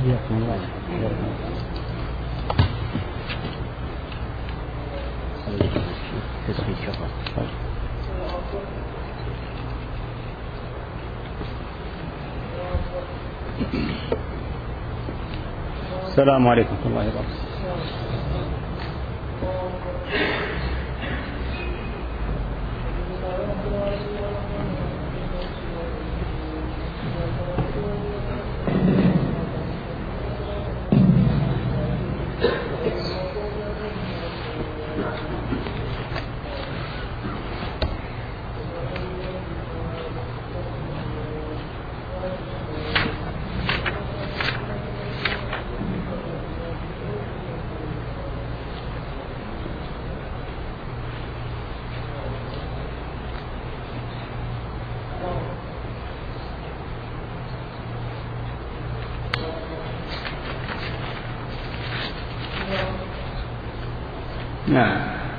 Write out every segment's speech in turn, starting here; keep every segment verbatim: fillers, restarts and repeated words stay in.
حياكم الله. السلام عليكم ورحمة الله وبركاته. نعم.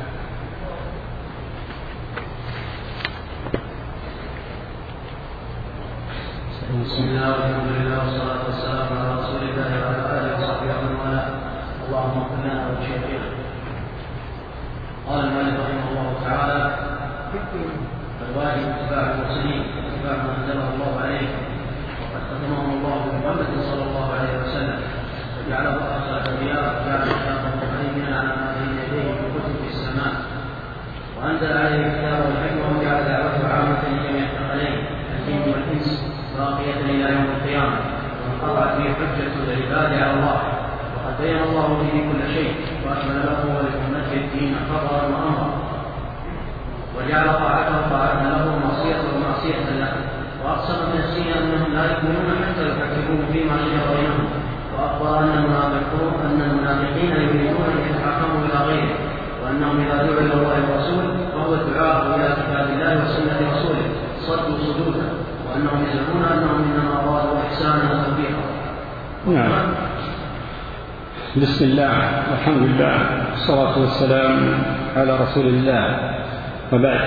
بسم الله والحمد لله والصلاة والسلام على رسول الله وعلى آله وصحبه ومن والاه. اللهم اغفر لنا ولشيخنا. قال المؤلف رحمه الله تعالى: الواجب اتباع المرسلين واتباع ما أنزله الله عليه، وقد ختمهم الله بمحمد صلى الله عليه وسلم وجعله أفضل الأنبياء وجعل خلافه مهيمنا على ما بين يديه في كتب السماء، وأنزل عليه الكتاب والحكمة وجعل دعوته عامة لجميع الثقلين الجن والإنس باقية إلى يوم القيامة، وانقطعت به حجة العباد على الله، وقد بين الله به كل شيء وأكمل له ولأمته الدين خبرا وأمرا، وجعل طاعته طاعة له ومعصيته معصية له، وأقسم بنفسه أنهم لا يؤمنون حتى يحكموه فيما شجر بينهم، وأخبر أن المنافقين أن المنافقين يريدون أن يتحاكموا إلى غيره، وأنهم إذا دعوا إلى الله والرسول وهو الدعاء إلى كتاب الله وسنة رسوله صدوا صدودا، وأنهم يزعمون أنهم إنما أرادوا إحسانا وتوفيقا. نعم. بسم الله والحمد لله والصلاة والسلام على رسول الله، وبعد.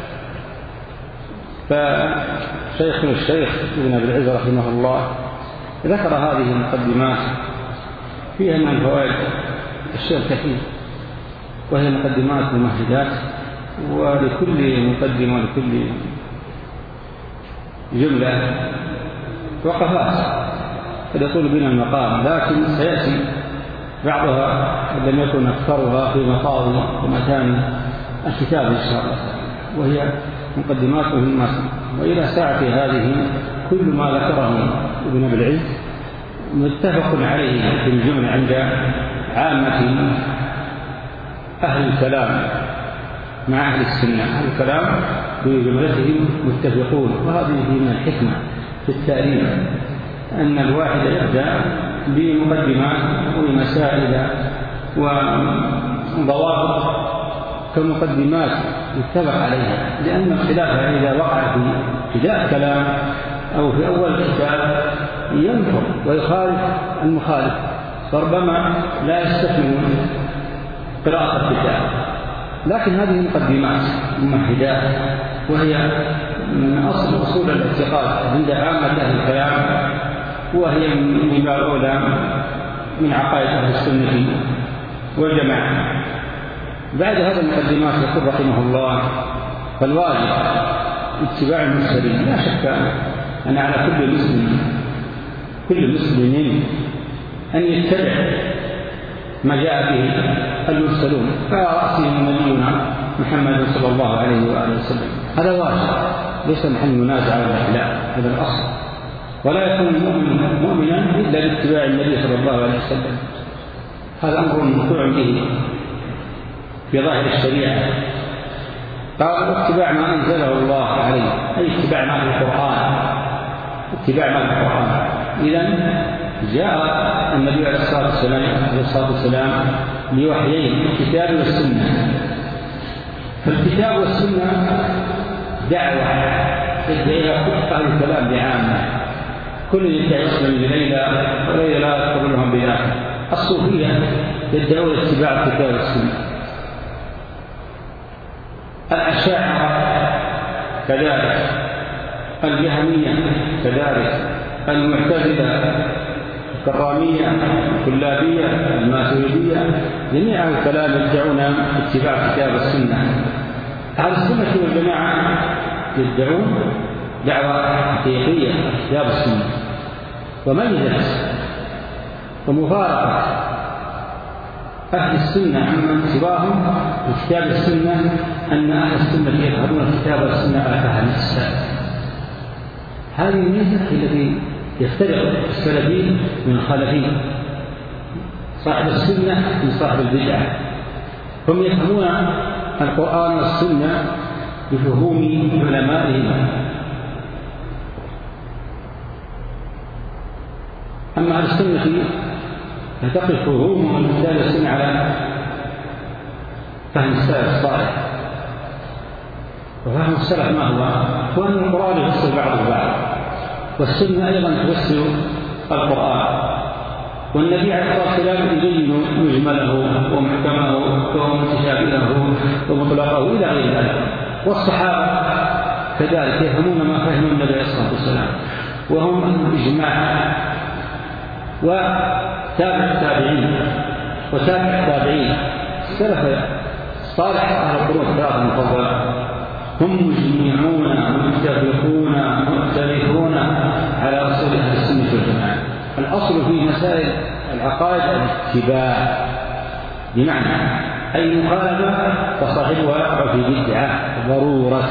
فشيخنا الشيخ ابن أبي العز رحمه الله ذكر هذه المقدمات فيها من الفوائد الشيء الكثير، وهي مقدمات ممهدات، ولكل مقدمة ولكل جملة وقفات قد يطول بنا المقام، لكن سيأتي بعضها لم يكن أكثرها في مقاضي ومتاني الكتاب إن شاء الله، وهي مقدمات مهمة. وإلى ساعة هذه كل ما ذكره ابن أبي العز متفق عليه في الجملة عند عامة أهل الكلام مع أهل السنة. أهل الكلام بجملتهم متفقون، وهذه من الحكمة في التأليف أن الواحد يبدأ بمقدمات ومسائل وضوابط كمقدمات يتفق عليها، لأن الخلاف إذا وقع في ابتداء كلام أو في أول كتاب ينفر ويخالف المخالف، فربما لا يستكمل قراءة الكتاب. لكن هذه مقدمات ممهدات، وهي من أصل أصول الاعتقاد عند عامة أهل الكلام، وهي من باب أولى من عقائد أهل السنة والجماعة. بعد هذا المقدمات يقول رحمه الله: فالواجب اتباع المرسلين. لا شك أن على كل مسلم كل مسلم أن يتبع ما جاء به المرسلون، على رأسهم نبينا محمد صلى الله عليه وآله وسلم. هذا واجب، ليس محل منازع ولا خلاف، هذا الأصل. ولا يكون المؤمن مؤمنا إلا باتباع النبي صلى الله عليه وسلم، هذا أمر مقطوع به في ظاهر الشريعة. قال: اتباع ما أنزله الله عليه، أي اتباع ما في القرآن، اتباع ما في القرآن. إذن جاء النبي عليه الصلاة والسلام عليه الصلاة والسلام بوحيين، الكتاب والسنة. فالكتاب والسنة دعوة تدعي إلى كل أهل الكلام بعامة، كل يدعي يسلم بليلى وليلى لا تقبلهم بآخر. الصوفية يدعون اتباع الكتاب والسنة، الأشاعرة كذلك، الجهمية كذلك، المعتزلة الكرامية، الكلابية، الماتريدية، جميع الكلام يدعون اتباع كتاب السنة. أهل السنة والجماعة يدعون دعوة حقيقية كتاب السنة، وميزة ومفارقة أهل السنة عمن سواهم في كتاب السنة أن أهل السنة يفهمون كتاب السنة على فهم السلف. هذه الميزة التي يفترق السلفيين من الخلفيين، صاحب السنة من صاحب البدعة. هم يفهمون القرآن والسنة بفهوم علمائهم، أما أهل السنة فتقف فهومهم من كتاب السنة على فهم السلف الصالح. وفهم السلف ما هو؟ هو أن القرآن يفسر بعضه بعض، والسنة أيضا تفسر القرآن، والنبي عليه الصلاة والسلام يبين مجمله ومحكمه ومتشابهه ومطلقه إلى غير ذلك، والصحابة كذلك يفهمون ما فهم النبي عليه الصلاة والسلام، وهم إجماع. وتابع التابعين وتابع التابعين السلف الصالح أهل القرون الثلاثة المفضلة هم مجمعون متفقون مؤتلفون على أصول أهل السنة والجماعة. الأصل في مسائل العقائد الاتباع، بمعنى أي مخالفة فصاحبها يقع في بدعة ضرورة.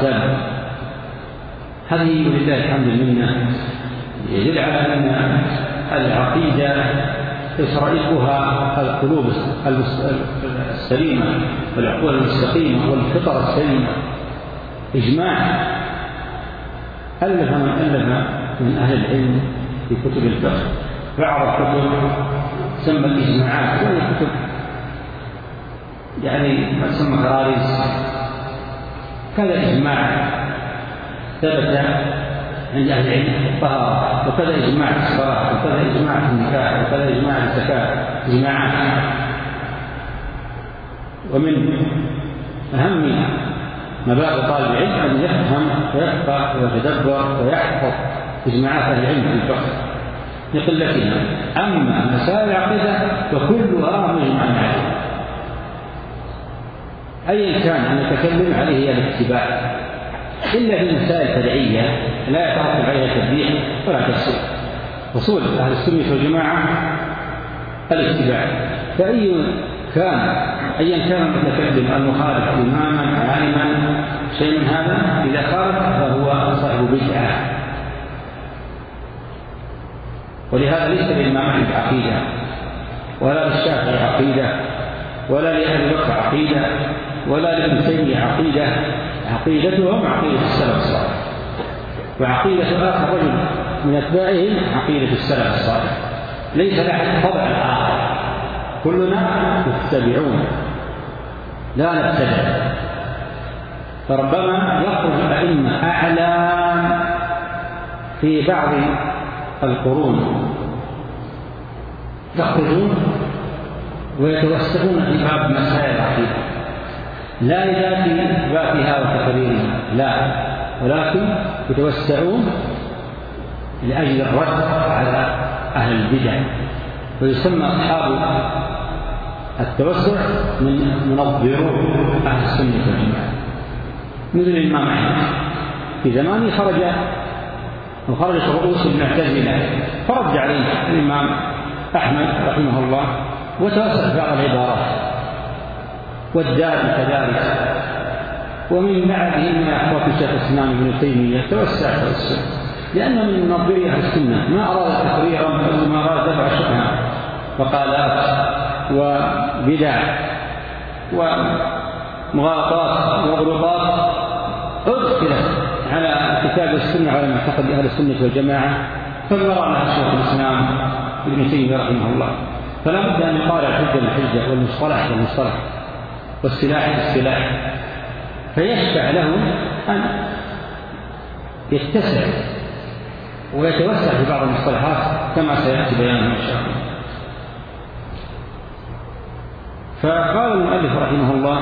هذه ولله الحمد المنة يدل على أن العقيدة تشرئها القلوب السليمة والعقول المستقيمة والفطر السليمة. إجماع ألف من ألف من أهل العلم في كتب الفقه بعض الكتب تسمى الإجماعات، وهي كتب يعني ما تسمى كراريس. كذا إجماع ثبت عند أهل العلم الطهارة، وكذا إجماع في الصلاة، وكذا إجماع في النكاح، وكذا إجماع في الزكاة، إجماعات. ومن أهم مبادئ طالب العلم أن يفهم ويفقه ويتدبر ويحفظ إجماعات أهل العلم في الفقه لقلتها. أما مسائل العقيدة فكلها مجمع عليه، أيا كان أن نتكلم عليه هي الاتباع، إلا في مسائل فرعية لا يترتب عليها تبديع ولا تفسير. أصول أهل السنة والجماعة الاتباع، فأي كان أيا كان المتكلم المخالف إماما عالما شيء من هذا، إذا خالف فهو صاحب بدعة. ولهذا ليس للإمام أحمد عقيدة، ولا للشافعي عقيدة، ولا لأهل بكر عقيدة، ولا لابن تيمية عقيدة. عقيدتهم عقيدة السلف الصالح، وعقيدة آخر رجل من أتباعهم عقيدة السلف الصالح، ليس لأحد طبع الآخر، كلنا متبعون لا نبتدع. فربما يخرج الأئمة أعلام في بعض القرون يخرجون ويتوسعون في باب مسائل العقيدة، لا لذات ذاتها وتقريرها لا، ولكن يتوسعون لأجل الرد على أهل البدع، ويسمى أصحاب التوسع من منظرو أهل السنة والجماعة. مثل الإمام أحمد في زمانه خرج وخرجت رؤوس المعتزلة فرد عليه الإمام أحمد رحمه الله وتوسع في بعض العبارات، والدار كذلك. ومن بعده من أحوال شيخ الإسلام ابن تيمية توسع توسع، لأنه من منظري أهل السنة ما أراد تقريرا وما أراد دفع شبهة وقالات وبدع ومغالطات وغلطات أدخلت على كتاب السنة على معتقد أهل السنة والجماعة، فنرى لها شيخ الإسلام ابن تيمية رحمه الله. فلا بد أن يقارع الحجة بالحجة والمصطلح بالمصطلح والسلاح بالسلاح، فيشفع له أن يتسع ويتوسع في بعض المصطلحات كما سيأتي بيانه إن شاء الله. فقال المؤلف رحمه الله: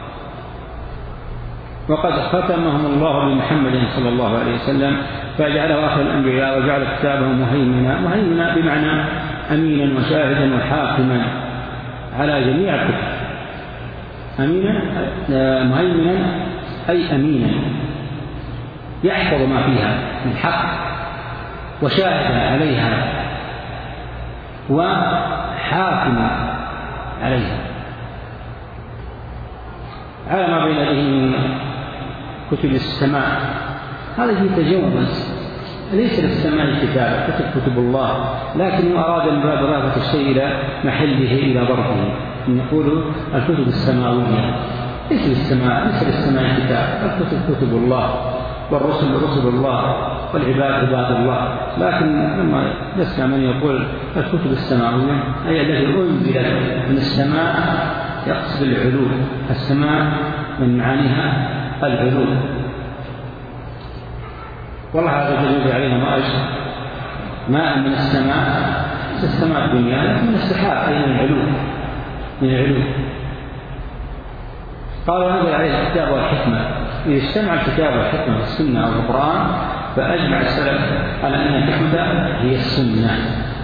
وقد ختمهم الله بمحمد صلى الله عليه وسلم فجعله آخر الأنبياء وجعل كتابه مهيمنا. مهيمنا بمعنى أمينا وشاهدا وحاكما على جميع الكتب. أمينا مهيمنا أي أمينا يحفظ ما فيها من حق، وشاهدا عليها، وحاكما عليها على ما بين يديه من كتب السماء. هذا في تجوز، ليس للسماء كتابة، كتب كتب الله، لكنه أراد من باب إضافة الشيء إلى محله إلى ظرفه. نقول الكتب السماوية ليس للسماء، ليس للسماء كتاب، الكتب كتب الله، والرسل رسل الله، والعباد عباد الله. لكن لما يسمع من يقول الكتب السماوية أي التي أنزلت من السماء يقصد العلو. السماء من معانيها العلو، والله هذا جل علينا ماء ماء من السماء، السماء الدنيا، لكن من السحاب أي من العلو، من العلو. قالوا نزل عليه الكتاب والحكمة. إذا اجتمع الكتاب والحكمة في السنة أو القرآن فأجمع السلف على أن الحكمة هي السنة.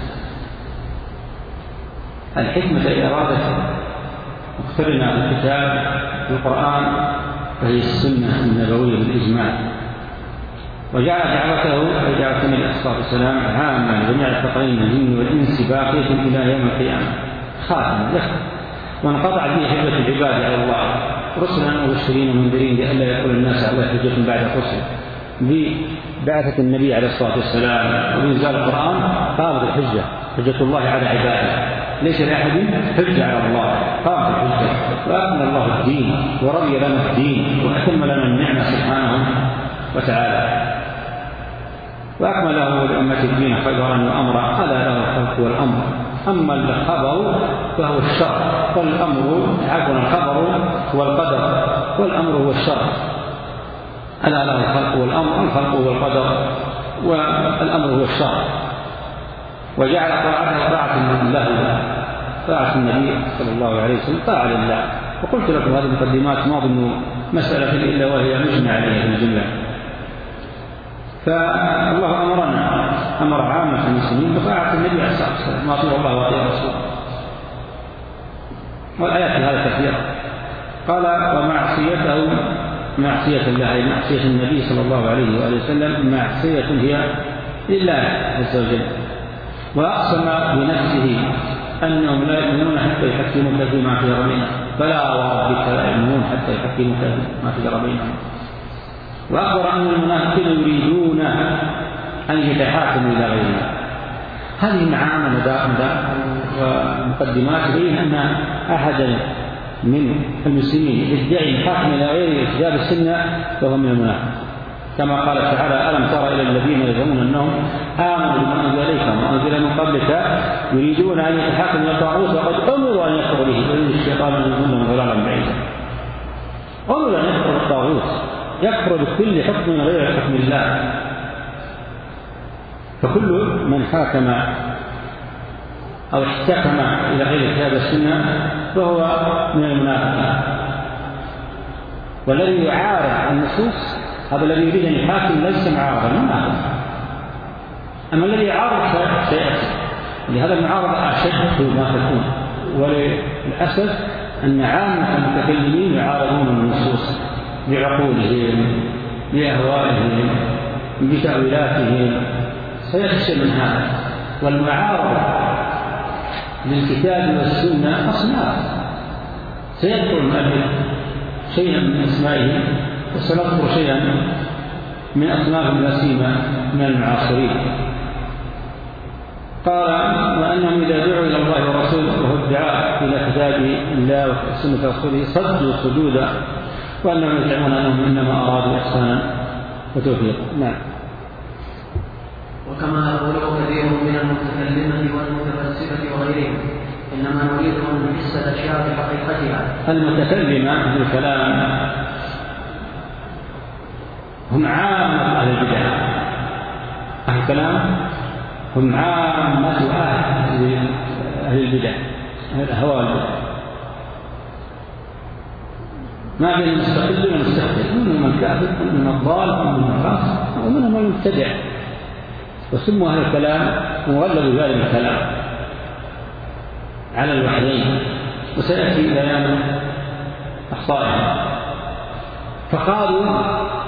الحكمة إرادة مقترنة بالكتاب والقرآن فهي السنة النبوية بالإجماع. وجعل دعوته أي دعوة النبي عليه الصلاة والسلام عامة لجميع الثقلين الجن والإنس باقية إلى يوم القيامة، خاتم له، وانقطع به حجة العباد على الله، رسلا مبشرين ومنذرين لئلا يقول الناس على الله حجة بعد الرسل. ببعثة النبي عليه الصلاة والسلام وبإنزال القرآن قامت الحجة، حجة الله على عباده، ليس لأحد حجة على الله، قامت الحجة، وأكمل الله الدين ورضي لنا الدين وأتم لنا النعمة سبحانه وتعالى، وأكمل له لأمة الدين خيرا وأمرا. ألا له الخلق والأمر، أما الخبر فهو الشر، والأمر عفوا الخبر هو القدر، والأمر هو الشر. ألا له الخلق والأمر، الخلق هو القدر والأمر هو الشر. وجعل طاعته طاعة له، طاعة النبي صلى الله عليه وسلم طاعة لله. وقلت لكم هذه المقدمات ما ظن مسألة إلا وهي مجمع عليها في الجملة. فالله أمرنا أمر عامة المسلمين بطاعة النبي عليه الصلاة والسلام، ما أطيع الله وأطيع رسوله، والآيات في هذا كثيرة. قال ومعصيته معصية الله أي معصية النبي صلى الله عليه وآله وسلم معصية هي لله عز وجل. وأقسم بنفسه أنهم لا يؤمنون حتى يحكموك فيما في ربنا، فلا وربك لا يؤمنون حتى يحكموك فيما في ربنا. وأخبر أن المنافقين يريدون أن يتحاكموا إلى غيرهم. هذه معاني ومقدمات تبين أن أحد من المسلمين يدعي الحاكم إلى غير كتاب السنة فهو من المنافق، كما قال تعالى ألم تر إلى الذين يزعمون أنهم آمنوا بما أنزل إليكم وأنزل من قبلك يريدون أن يتحاكموا إلى الطاغوت وقد أمروا أن يكفروا به ويريد الشيطان أن يضلهم ضلالا بعيدا. أمروا أن يكفروا الطاغوت، يكفر بكل حكم غير حكم الله. فكل من حاكم أو احتكم إلى غير كتاب السنة فهو من المنافقين. والذي يعارض النصوص هذا الذي يريد أن يحاكم ليس معارضا منافق. أما الذي يعارض سيأتي، لهذا المعارضة أشد ما تكون. وللأسف أن عامة المتكلمين يعارضون النصوص بعقولهم بأهوائهم بتأويلاتهم، سيفشل من هذا. والمعارضة للكتاب والسنة أصناف، سيذكر المؤلف شيئا من أسمائه وسنذكر شيئا من أصناف النسيمة من المعاصرين. قال وأنهم إذا دعوا إلى الله ورسوله وهو الدعاء إلى كتاب الله وسنة رسوله صدوا صدودا، وأنهم يزعمون أنهم إنما أرادوا إحسانا وتوفيقا. نعم. وكما يقوله كثير من المتكلمة والمتفلسفة وغيرهم إنما نريد أن نحس الأشياء بحقيقتها. المتكلمة في الكلام هم عامة أهل البدع، أهل الكلام هم عامة أهل البدع، أهل الأهواء البدع، ما بين المستقل والمستقبل، منهم الكافر ومنهم الضال ومنهم الراس ومنهم المبتدع. وسموا أهل الكلام وغلبوا ذلك الكلام على الوحيين، وسيأتي بيان أخطائهم. فقالوا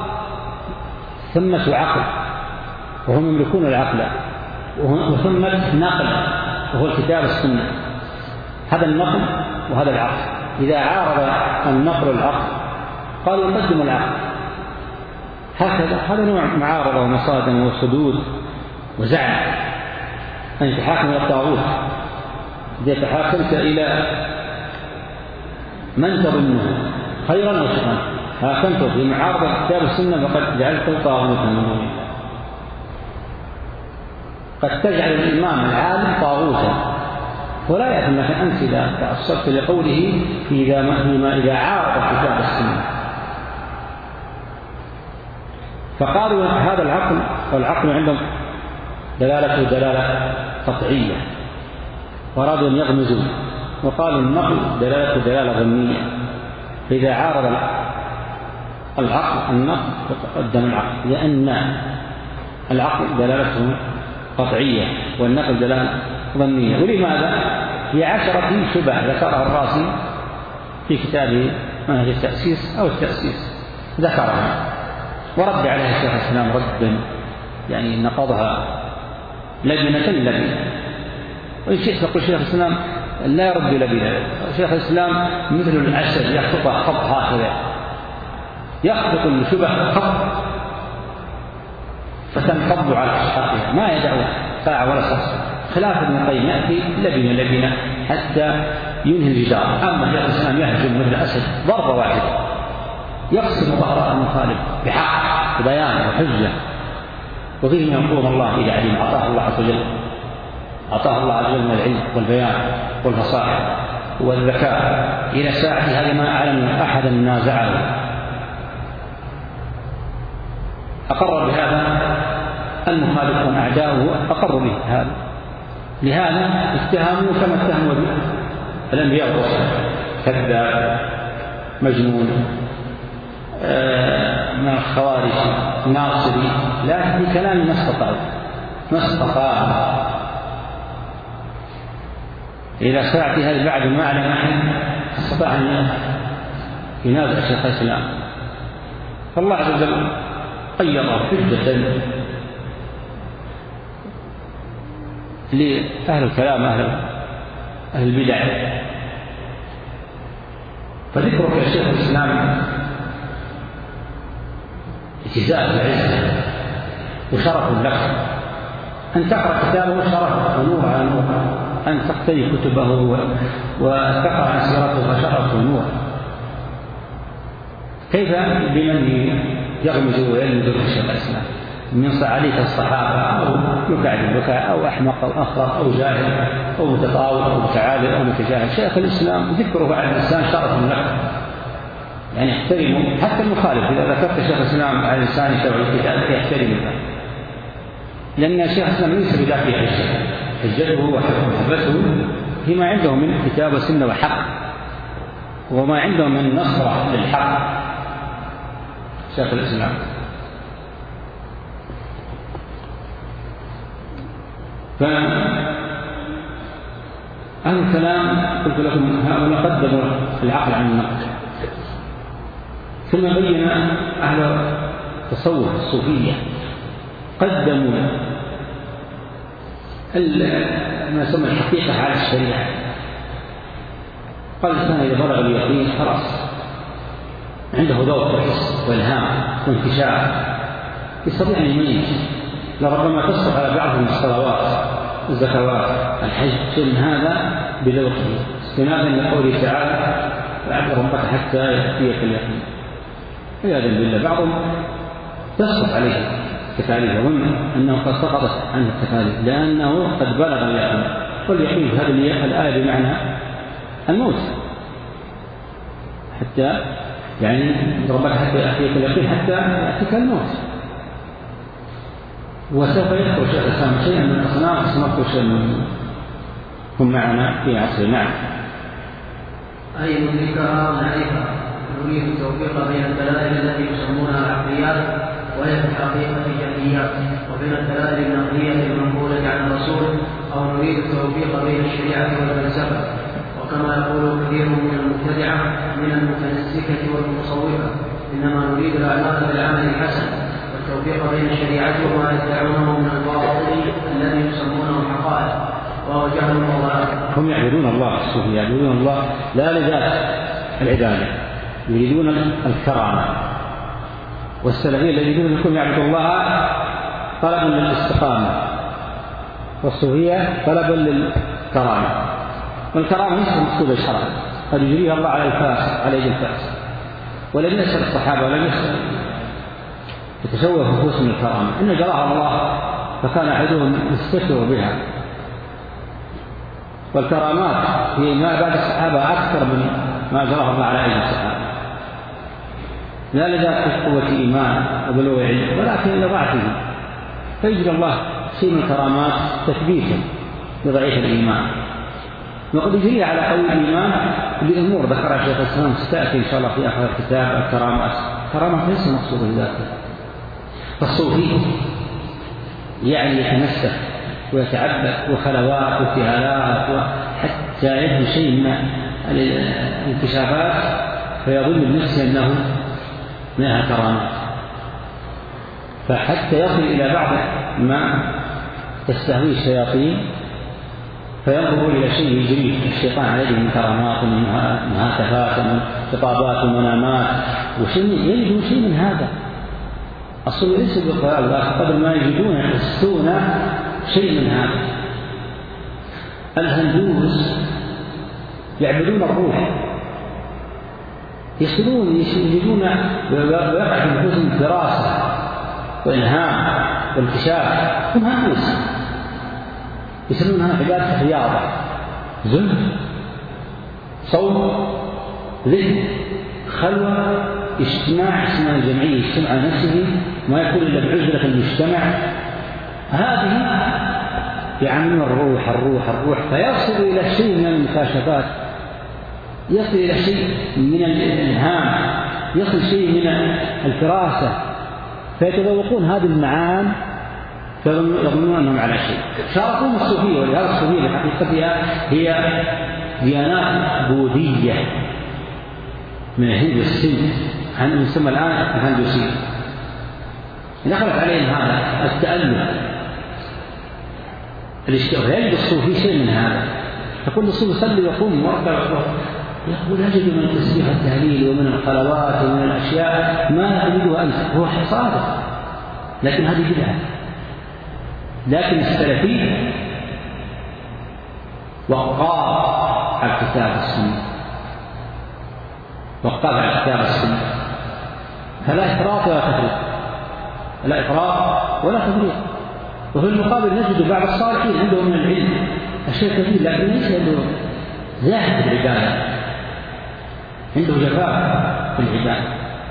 ثمة عقل وهم يملكون العقل، وثمة نقل وهو الكتاب والسنة. هذا النقل وهذا العقل، إذا عارض النقل والعقل قالوا نقدم العقل. هكذا هذا نوع معارضة ومصادم وصدود وزعل أن يتحاكم إلى الطاغوت. إذا تحاكمت إلى من تظنه خيرا أو شرا، حاكمته في معارضة الكتاب والسنة فقد جعلته طاغوتا من دون الله. قد تجعل الإمام العالم طاغوتا، ولا يأثم لك أنت إذا تأصلت لقوله فيما إذا عارض الكتاب والسنة. فقالوا هذا العقل، والعقل عندهم دلالته دلالة قطعية، وأرادوا أن يغمزوا، وقالوا النقل دلالته دلالة ظنية، فإذا عارض العقل النقل تقدم العقل، لأن العقل دلالته قطعية والنقل دلالة ظنية. ولماذا؟ في عشرة شبه ذكرها الرازي في كتابه منهج التأسيس أو التأسيس، ذكرها ورد عليها شيخ الإسلام ردا يعني نقضها لجنة لجنة. والشيخ يقول شيخ الإسلام لا يرد لجنة، شيخ الإسلام مثل الأسد يخطط خط هكذا، يخطط الشبه خط فتنقض على أصحابها، ما يدعو ساعة ولا ساعة. خلاف ابن القيم يأتي لبنة لبنة حتى ينهي الجدار. أما شيخ الإسلام يهجم مثل الأسد ضربة واحدة، يقسم ظهر المخالف بحق وبيان وحجة. وفيه من يقول الله إلى علم أعطاه الله عز وجل، أعطاه الله عز وجل من العلم والبيان والفصاحة والذكاء إلى ساعة هذه ما أعلم أحدا نازعه. أقر بهذا المخالفون أعداؤه، أقروا به هذا، لهذا اتهموا كما اتهموا به الأنبياء والرسل، كذاب مجنون من الخوارج ناصري، لا في كلام ما استطاعوا ما استطاعوا إلى ساعة هذه بعد ما أعلم أحد استطاع أن ينازع شيخ الإسلام. فالله عز وجل قيض حجة لأهل الكلام أهل أهل البدع. فذكرك يا شيخ الإسلام اجتزاء العزة وشرف لك أن تقرأ كتابه شرف ونور على نور، أن تقتني كتبه وتقرأ سيرته فشرف ونور. كيف بمن يغمز ويلمز في شيخ الإسلام من صعاليك الصحابة أو يكعد البكاء أو أحمق أو أخرق أو جاهل أو متطاول أو متعالي أو متجاهل؟ شيخ الإسلام ذكره على الإنسان شرف لك، يعني يحترمه حتى المخالف. إذا ذكرت شيخ الإسلام على الإنسان يحترمه، لأن شيخ الإسلام ليس بذاته حجة، حجته ومحبته فيما عنده من كتاب وسنة وحق، وما عنده من نصرة للحق شيخ الإسلام. فأهل الكلام قلت لكم هؤلاء قدموا العقل عن النقل. ثم بين أهل التصوف الصوفية قدموا ما يسمى الحقيقة على الشريعة. قال الإنسان إذا بلغ اليقين خلاص عنده ذوق وحس والهام وانتشار، يستطيع أن يميز. لربما تصدق على بعض من الصلوات الزكوات الحج ثم هذا بذوقه استنادا لقوله تعالى فاعبد ربك حتى يأتيك اليقين. عياذا بالله بعضهم تصدق عليه التكاليف وظن أنه قد سقطت عنه التكاليف لأنه قد بلغ اليقين. واليقين في هذه الآية بمعنى الموت، حتى يعني ربك حتى يأتيك اليقين حتى يأتيك الموت. وسوف يذكر شيخ الإسلام شيئا من الأصنام سنذكر شيئا من هم معنا في عصر. نعم. أي ندركها ونعرفها، نريد التوفيق بين الدلائل التي يسمونها العقليات وهي في الحقيقة جهليات، وبين الدلائل النقلية المنقولة عن الرسول، أو نريد التوفيق بين الشريعة والفلسفة وكما يقول كثير من المبتدعة من المتنسكة والمتصوفة إنما نريد الأعمال بالعمل الحسن والتوفيق بين الشريعة وما يدعونه من الباطل الذي يسمونه حقائق وهو جهل وضلال. هم يعبدون الله، الصوفية يعبدون الله لا لذات العبادة، يريدون الكرامة، والسلفية الذين يريدون أنكم يعبدوا الله طلبا للاستقامة، والصوفية طلبا للكرامة. والكرامة ليست مقصودة شرعا، قد يجريها الله على الفاسق على يد الفاسق، ولم يسأل الصحابة ولم يسأل يتشوه انفسهم الكرامة، إن جراها الله فكان أحدهم يستشعر بها. والكرامات في ما بعد الصحابة أكثر من ما جراها الله على أيدي الصحابة، لا لذات قوة إيمان وبلوغ علم ولكن لضعفه، فيجري الله شيء من الكرامات تثبيتا لضعيف الإيمان، وقد يجري على قوي الإيمان بأمور ذكرها شيخ الإسلام ستأتي إن شاء الله في آخر الكتاب. الكرامات كرامات ليس مقصودة بذاته، فالصوفي يعني يتمسك ويتعبد وخلوات وابتهالات وحتى يفهم شيء من الانكشافات فيظن بنفسه أنه منها كرامات، فحتى يصل إلى بعض ما تستهويه الشياطين فينظر إلى شيء يجري الشيطان عليه من كرامات ومن مهاتفات ومن خطابات ومنامات وشيء يجدون شيء من هذا. أصل ليس بالضلال قبل ما يجدون يحسون شيء من هذا. الهندوس يعبدون الروح، يصلون يجدون ويقع في نفوسهم دراسة وإلهام وانكشاف. هم هندوس يسمونها عبادة رياضة، زهد، صوم، ذكر، خلوة، اجتماع، اسمها الجمعية، يجتمع على نفسه ما يكون إلا بعزلة المجتمع. هذه يعملون الروح الروح الروح فيصل إلى شيء من المكاشفات، يصل إلى شيء من الإلهام، يصل شيء من الفراسة، فيتذوقون هذه المعاني فيظنون أنهم على شيء. شاركون الصوفية، ولهذا الصوفية بحقيقتها هي ديانات بوذية من الهند والسند، يسمى الآن الهندوسية. دخلت عليهم هذا التألف الاشتغال، يجد الصوفي شيء من هذا. تقول الصوفي صلي وقوم واركع يقول أجد من التسبيح التهليل ومن الخلوات ومن الأشياء ما تجده أنت، هو صادق، لكن هذه بدعة. لكن السلفي وقاف على الكتاب والسنة، وقاف على الكتاب والسنة، فلا إفراط ولا تفريط، لا إفراط ولا تفريط. وفي المقابل نجد بعض الصالحين عندهم من العلم أشياء كثير لكن ليس عنده زاهد في العبادة، عنده جفاء في العبادة.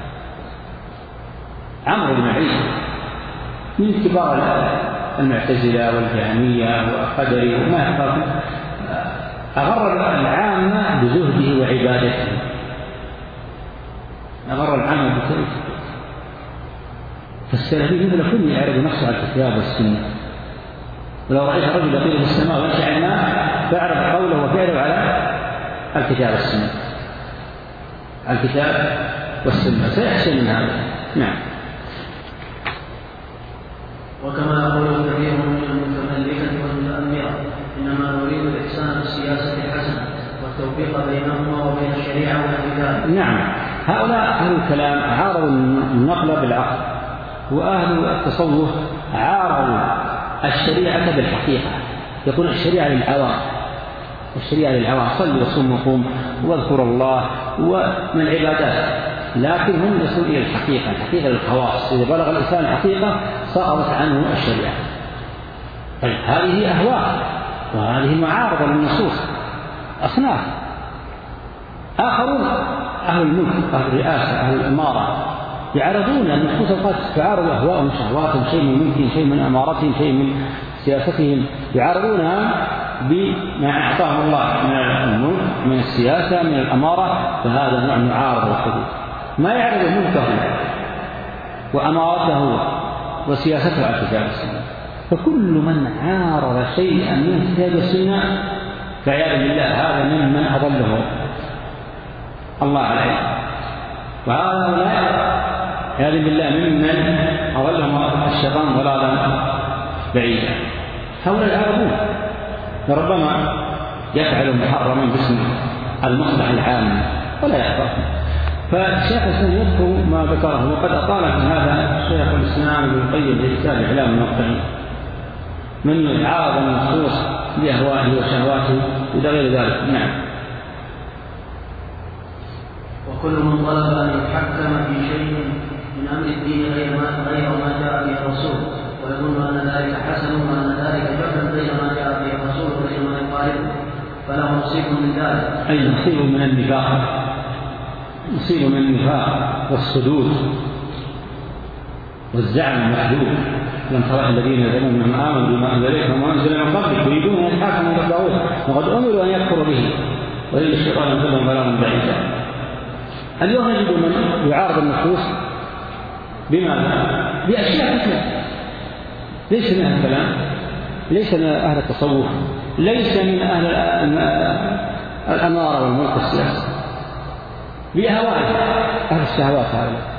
عمرو بن عيسى من كبار المعتزلة والجهمية والقدري وما يحفظ، أغر العامة بزهده وعبادته، أغر العامة بزهده. فالسلفي مثل كل يعرض نفسه على الكتاب والسنة، ولو رأيت رجل يطير في السماء ويمشي على الماء فاعرض قوله وفعله على الكتاب والسنة، الكتاب والسنة سيحسن من هذا. نعم. وكما يقول كثير من المتملكة والمتأمرة إنما نريد الإحسان في السياسة الحسنة والتوفيق بينهما وبين الشريعة والكتاب. نعم، هؤلاء أهل الكلام عارضوا النقل بالعقل، وأهل التصوف عارضوا الشريعة بالحقيقة. يقول الشريعة للعوام، الشريعة للعوام، صل وصم وقوم واذكر الله ومن العبادات، لكن هم يصلون إلى الحقيقة، الحقيقة للخواص. إذا بلغ الإنسان الحقيقة سقطت عنه الشريعة. طيب هذه أهواء وهذه معارضة للنصوص. أصناف آخرون أهل الملك، أهل الرئاسة، أهل الإمارة يعرضون النصوص القد تعارض أهواءهم وشهواتهم، شيء من ملكهم، شيء من أمارتهم، شيء من سياستهم، يعرضونها بما أعطاهم الله من الملك، من السياسة، من الأمارة، فهذا نوع معارض للحدود. ما يعرض ملكه وأمارته وسياسته على الكتاب والسنة. فكل من عارض شيئا من الكتاب والسنة فعياذا بالله هذا ممن أضله الله عليه، وهؤلاء عياذا بالله ممن أضلهم الشيطان ضلالا بعيدا. هؤلاء يعرفون ربما يفعل محرما باسم المصلحة العامة ولا يعرف. فالشيخ الإسلام يذكر ما ذكره، وقد أطال في هذا شيخ الإسلام ابن القيم في كتاب إعلام الموقعين من عارض النصوص بأهوائه وشهواته إلى غير ذلك. نعم. وكل من طلب أن يتحكم في شيء من أمر الدين غير ما غير ما جاء به الرسول ويظن أن ذلك حسن وأن ذلك جهل غير ما جاء به الرسول وغير ما يقاربه فله نصيب من ذلك، أي نصيب من النفاق، نصيب من النفاق والصدود والزعم المحدود. لم ترى الذين يزعمون انهم امنوا بما انزل اليكم وما انزل من قبلك يريدون ان يتحاكموا الى الطاغوت وقد امروا ان يكفروا به وان الشيطان يضلهم ضلالا بعيدا. اليوم نجد من يعارض النصوص بماذا؟ باشياء كثيره، ليس من اهل الكلام، ليس من اهل التصوف، ليس من اهل الاماره والملك السياسي، باهوائه اهل الشهوات هؤلاء،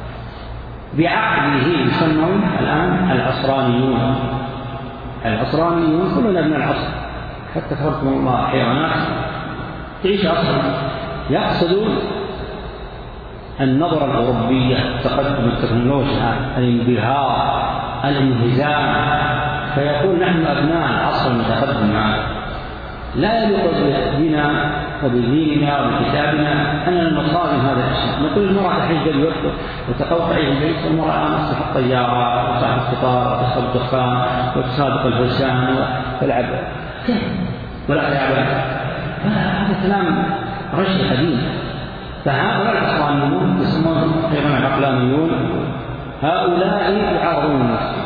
بعقله يسمون الآن العصرانيون. العصرانيون كلنا من العصر، حتى تفرقوا الله حيوانات تعيش عصرا، يقصدون النظرة الأوروبية، تقدم التكنولوجيا، الانبهار، الانهزام، فيقول نحن أبناء العصر المتقدم معه. لا يليق بنا وبديننا وبكتابنا أننا نصادم هذا الشيء. نقول المرأة تحج الوقت وتقوطع البيت، والمرأة تصلح الطيارة وتصلح القطار وتصلح الدخان وتسابق الفرسان وتلعب كيف ولا تلعب. هذا كلام رجل قديم. فهؤلاء العصرانيون يسمونهم أيضا العقلانيون، هؤلاء يعارضون الناس.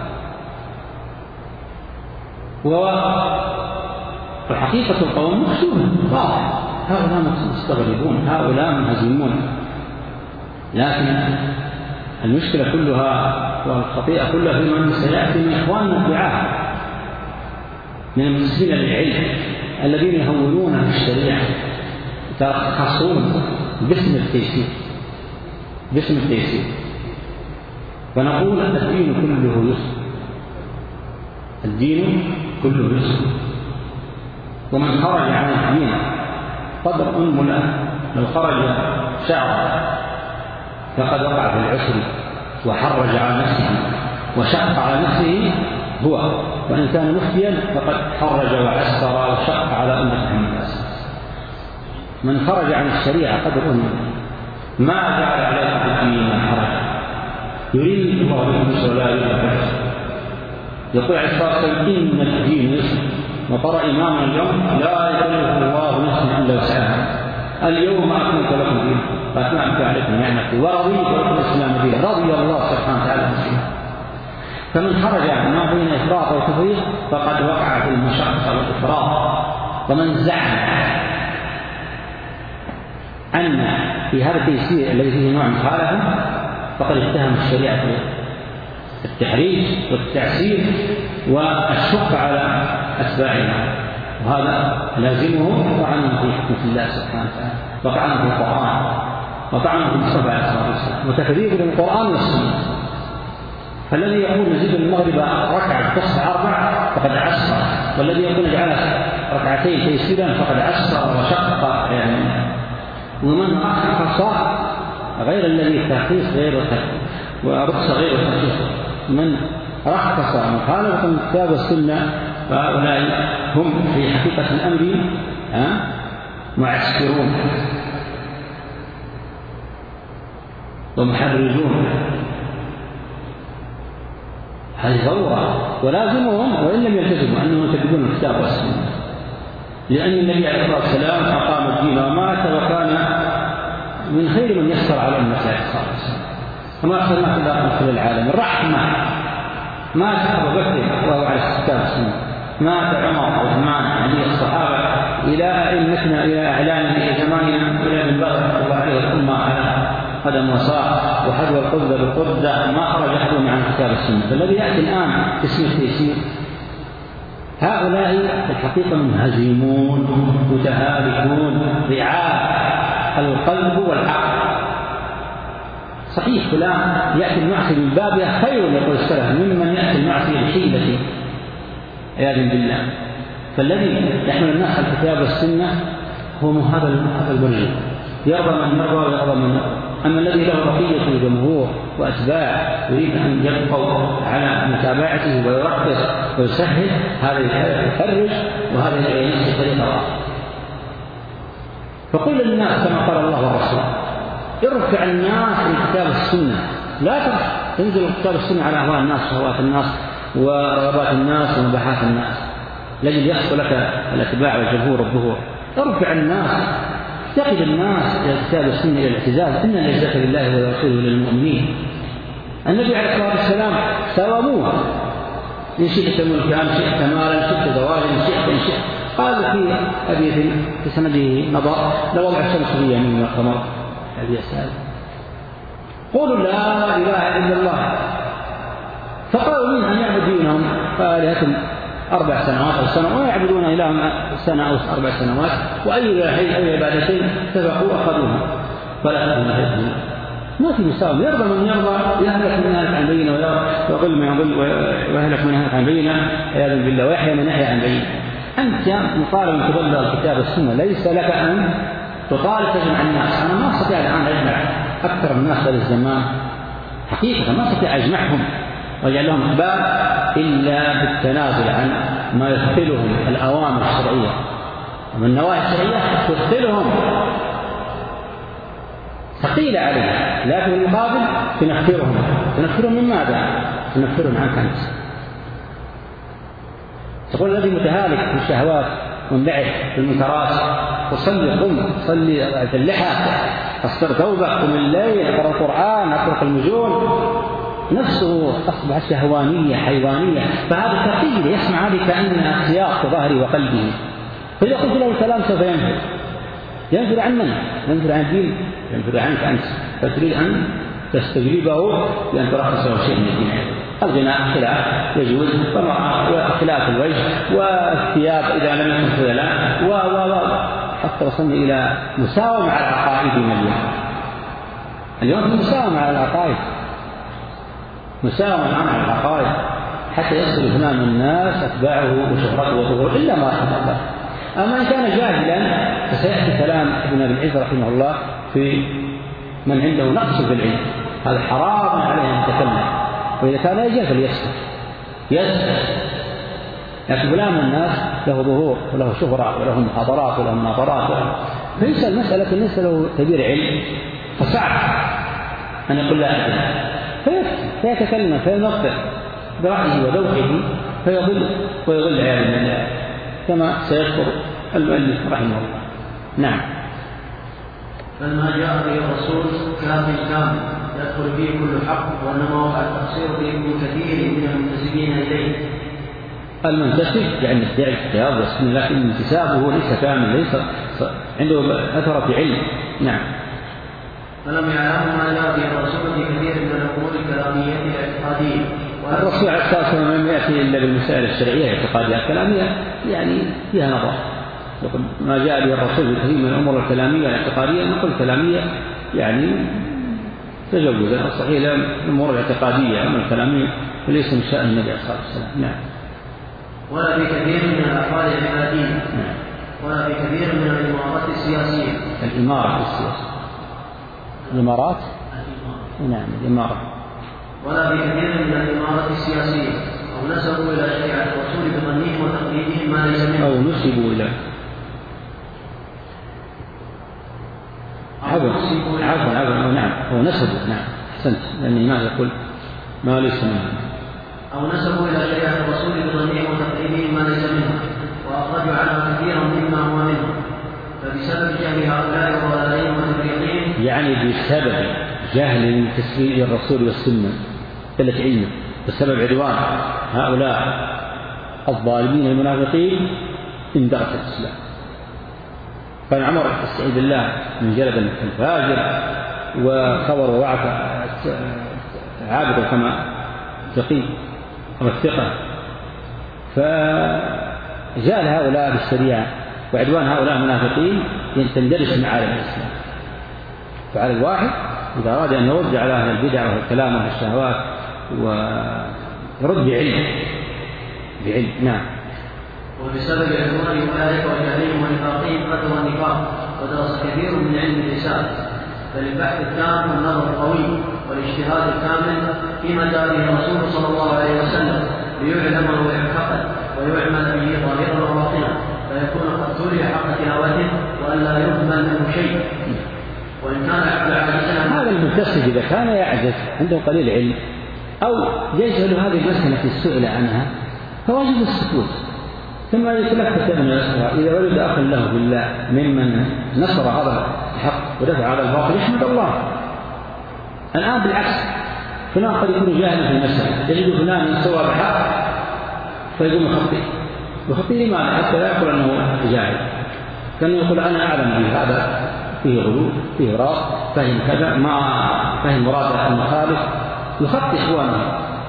وحقيقة القوم مكشوفة واضحة، هؤلاء مستغربون، هؤلاء منهزمون. لكن المشكلة كلها والخطيئة كلها في من سيأتي من إخواننا الدعاة من المسلمين للعلم الذين يهونون في الشريعة، يترخصون باسم التيسير باسم التيسير ونقول الدين كله يسر، الدين كله يسر. ومن خرج عن الدين قدر أنملة لو خرج شعر فقد وقع في العسر وحرج على نفسه وشق على نفسه هو، وإن كان مفتيا فقد حرج وعسر وشق على أمة الناس. من خرج عن الشريعة قدر أنملة ما جعل عليه في الدين من حرج، يريد الله باليسر ولا يريد بالعسر. يقول عليه الصلاة والسلام إن الدين يسر، وقرأ إمامنا اليوم لا يكلف الله نفسا إلا وسعها، اليوم أكملت لكم دينكم وأتممت عليكم نعمتي ورضيت لكم الإسلام دينا. رضي الله سبحانه وتعالى مسلما. فمن خرج ما بين إفراط وتفريط فقد وقع في المشقة والإفراط. ومن زعم أن في هذا التيسير الذي فيه نوع مخالفة فقد اتهم الشريعة التحريج والتعسير والشق على أتباعها، وهذا لازمه وطعنه في حكمة الله سبحانه وتعالى، وطعنه في القرآن، وطعنه في المصطفى عليه الصلاة والسلام، وتكذيب للقرآن والسنة. فالذي يقول نزيد المغرب ركعة تصبح أربع فقد عسر، والذي يقول جعلها ركعتين تيسيرا فقد عسر وشق يعني. ومن رخص غير الذي ترخيص غير ورخص غير ترخيص، من رخص مخالفة الكتاب والسنة فهؤلاء هم في حقيقة الأمر معسكرون ومحرجون. هذه ثورة، ولازمهم وإن لم يلتزموا أنهم يكذبون الكتاب والسنة، لأن النبي عليه الصلاة والسلام أقام الدين ومات وكان من خير من يسر على أمته عليه الصلاة والسلام، وما أرسلناك إلا رحمة للعالمين. الرحمة مات أبو بكر وهو على الكتاب والسنة، مات عمر وعثمان علي الصحابة إلى أئمتنا إلى أعلامنا إلى زماننا إلى من بلغ الله عليه الأمة على قدم وساق وحذو القدة بالقدة ما خرج أحد عن الكتاب والسنة. فالذي يأتي الآن اسم التيسير هؤلاء في الحقيقة منهزمون متهالكون رعاة القلب والعقل. صحيح فلان يأتي المعصية من بابها خير يقول السلف ممن يأتي المعصية بحيلة عياذا بالله. فالذي يحمل الناس على الكتاب والسنة هو هذا هذا البرج، يرضى من يرضى ويرضى من يرضى. أما الذي له بقية جمهور وأتباع يريد أن يبقوا على متابعته ويرقص ويسهل، هذا يفرج وهذا ينسي طريق الله. فقل للناس كما قال الله والرسول ارفع الناس لكتاب السنة، لا تنزل كتاب السنة على أهواء الناس وشهوات الناس ورغبات الناس ومباحات الناس لجل يحصل لك الاتباع والجمهور والظهور. ارفع الناس، اعتقد الناس الى كتاب السنه الى الاعتزاز، ان العزه لله ورسوله للمؤمنين. النبي عليه الصلاه والسلام ساوموه، ان شئت ملكا ان شئت مالا ان شئت زواجا ان شئت ان شئت. قال في حديث في سنده نظر لوضع الشمس في يمين القمر هذه السائل قولوا لا اله الا الله. فقالوا من ان يعبد دينهم فالهه أربع سنوات أو سنة ويعبدون إلههم سنة أو أربع سنوات، وأي أي عبادتين اتفقوا أخذوها فلا تأخذوا. ما في مساوم، يرضى من يرضى يهلك من يهلك عن بينه ويضل من يضل ويهلك من يهلك عن بينه عياذا بالله ويحيى من يحيى عن بينه. أنت مطالب أن تبلغ الكتاب والسنة، ليس لك أن تطالب تجمع الناس. أنا ما أستطيع الآن أجمع أكثر من الناس هذا الزمان حقيقة، ما أستطيع أجمعهم ويجعل لهم أحباب إلا بالتنازل عن ما يثقلهم الأوامر الشرعية ومن النواهي الشرعية تثقلهم ثقيلة عليها، لكن المقابل تنفرهم. تنفرهم من ماذا؟ تنفرهم عنك أنت. تقول الذي متهالك في الشهوات منبعث في المنكرات وصلي قم صلي اللحى أصدر ثوبك قم الليل اقرأ القرآن اترك المجون، نفسه أصبحت شهوانية حيوانية، فهذا ثقيل يسمع هذه كأنها سياق في ظهره وقلبه، فإذا قلت له الكلام سوف ينفر. ينفر عن من؟ ينفر عن الدين، ينفر عنك أنت، فتريد أن تستجيبه بأن ترخص له شيء من الدين. الغناء خلاف يجوز، وخلاف الوجه والثياب إذا لم يكن خيلاء و و حتى وصلنا إلى مساومة على العقائد اليوم. اليوم مساومة على العقائد، مساومة على العقائد حتى يصل إمام الناس أتباعه وشهرته وظهوره إلا ما رحم الله. أما إن كان جاهلا فسيأتي كلام ابن أبي العز رحمه الله في من عنده نقص في العلم، هذا حرام عليه أن يتكلم، وإذا كان يجهل فليسكت يسكت. لكن فلان الناس له ظهور وله شهرة وله محاضرات وله مناظرات، فليس المسألة بالنسبة له كبير علم فصعب أن يقول لا أدري، فيتكلم فينطق برأيه وذوقه فيضل ويضل عياذا بالله كما سيذكر المؤلف رحمه الله. نعم. فما جاء به الرسول كاف كامل يدخل فيه كل حق، وانما وقع التقصير فيه من كثير من المنتسبين اليه. المنتسب يعني يدعي الكتاب والسنه، لكن انتسابه ليس كامل، ليس عنده اثر علم. نعم. فلم يعلموا ما جاء به الرسول في كثير من الامور الكلاميه الاعتقاديه. الرسول عليه الصلاه والسلام لم ياتي الا بالمسائل الشرعيه الاعتقاديه، الكلاميه يعني فيها نظر. ما جاء به الرسول في كثير من الامور الكلاميه الاعتقاديه، نقول كلاميه يعني تجوزا، الصحيح الامور الاعتقاديه اما الكلاميه فليس من شان النبي عليه الصلاه والسلام. نعم. ولا في كثير من الافعال العباديه. نعم. ولا في كثير من الامارات السياسيه. الاماره السياسيه. الامارات؟ نعم الاماره. ولا في كثير من الامارات السياسيه او نسبوا الى شريعه الرسول بظنهم وتقليدهم ما ليس منه. او نسبوا الى عفوا عفوا عفوا نعم هو نسبوا. نعم احسنت، لان الامام يقول ما ليس منه. او نسبوا الى شريعه الرسول بظنهم وتقليدهم ما ليس منه، واخرجوا عنها كثيرا مما هو منه، فبسبب جهل هؤلاء وضلالهم وتفريطهم، يعني بسبب جهل تسمية الرسول والسنة قلة علمه، بسبب عدوان هؤلاء الظالمين المنافقين اندرس الإسلام. كان عمر استعيذ بالله من جلد الفاجر وخبر ووعك عابد كما تقي كما الثقة، ف وإزال هؤلاء بالشريعة وعدوان هؤلاء المنافقين تندرس معالم الإسلام. فعلى الواحد إذا أراد أن يرد على أهل البدع والكلام والشهوات ويرد بعلم بعلم نعم. وبسبب عدوان أولئك وجهلهم ونفاقهم قدر النفاق ودرس كثير من علم الرسالة، فللبحث التام والنظر القوي والاجتهاد الكامل في مجاله الرسول صلى الله عليه وسلم ليعلمه ويعتقد ويعمل به ظاهرا وباطنا، فيكون قد تولي حق تلاوته وألا يهمل منه شيء. وإن كان عبد عاجزا، هذا المتصف إذا كان يعجز عنده قليل علم أو يجهل هذه المسألة التي سئل عنها فواجب السكوت. ثم يتلفت ابن الأسرى إذا ولد أخ له بالله ممن نصر هذا الحق ودفع على الباطل يحمد الله. الآن بالعكس، فلان قد يكون جاهلا في المسألة، يجد فلان سوى بحق فيقوم يخطئ يخطئ لماذا؟ حتى لا يقول أنه جاهل، كان يقول أنا أعلم به، هذا فيه غلو فيه راس فهم كذا ما فهم مراد المخالف، يخطئ إخوانه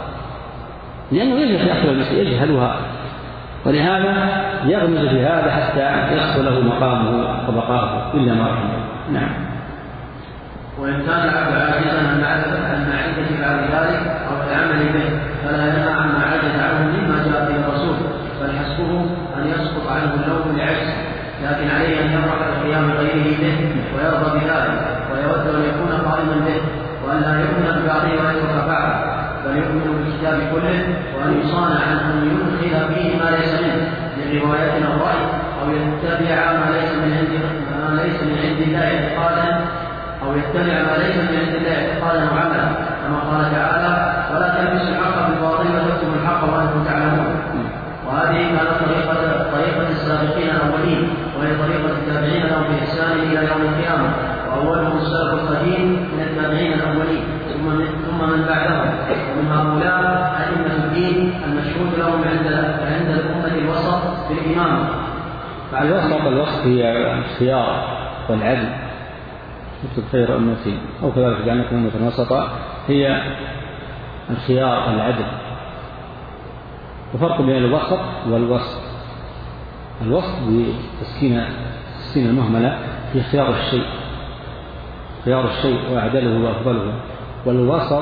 لأنه يجهل يأخذ المسألة يجهلها، ولهذا يغمز في هذا حتى يحصل له مقامه وبقاءه إلا ما رحمه. نعم. وإن كان العبد عاجزا عن معرفة بعد ذلك أو العمل به فلا ينهى عما عجز عنه مما جاء به الرسول، بل حسبه أن يسقط عنه اللوم لعجز، لكن عليه أن يفرح بقيام غيره به ويرضى بذلك ويود أن يكون قائما به، وأن لا يؤمن ببعضه ويترك بعضه، بل يؤمن بالكتاب كله، وأن يصانع عن أن يدخل فيه ما ليس منه من رواية أو رأي، أو يتبع ما ليس من عند ما ليس من عند الله اعتقادا أو يتبع ما ليس من عند الله اعتقادا وعملا، كما قال تعالى: ولا تلبسوا الحق بالباطل وتكتموا الحق وأنتم تعلمون. وهذه كانت طريقة طريقة السابقين الأولين، وهي طريقة التابعين لهم بإحسان إلى يوم القيامة، وأولهم السلف القديم من التابعين الأولين ثم من, ثم من بعدهم، ومن هؤلاء أئمة الدين المشهود لهم عند عند الأمة الوسط بالإمامة. الوسط الوسط هي الخيار والعدل، مثل خير أمتي أو كذلك جعلناكم أمة وسطا، هي الخيار والعدل. وفرق بين الوسط والوسط، الوسط بتسكين السين المهملة هي خيار الشيء خيار الشيء وأعدله وأفضله، والوسط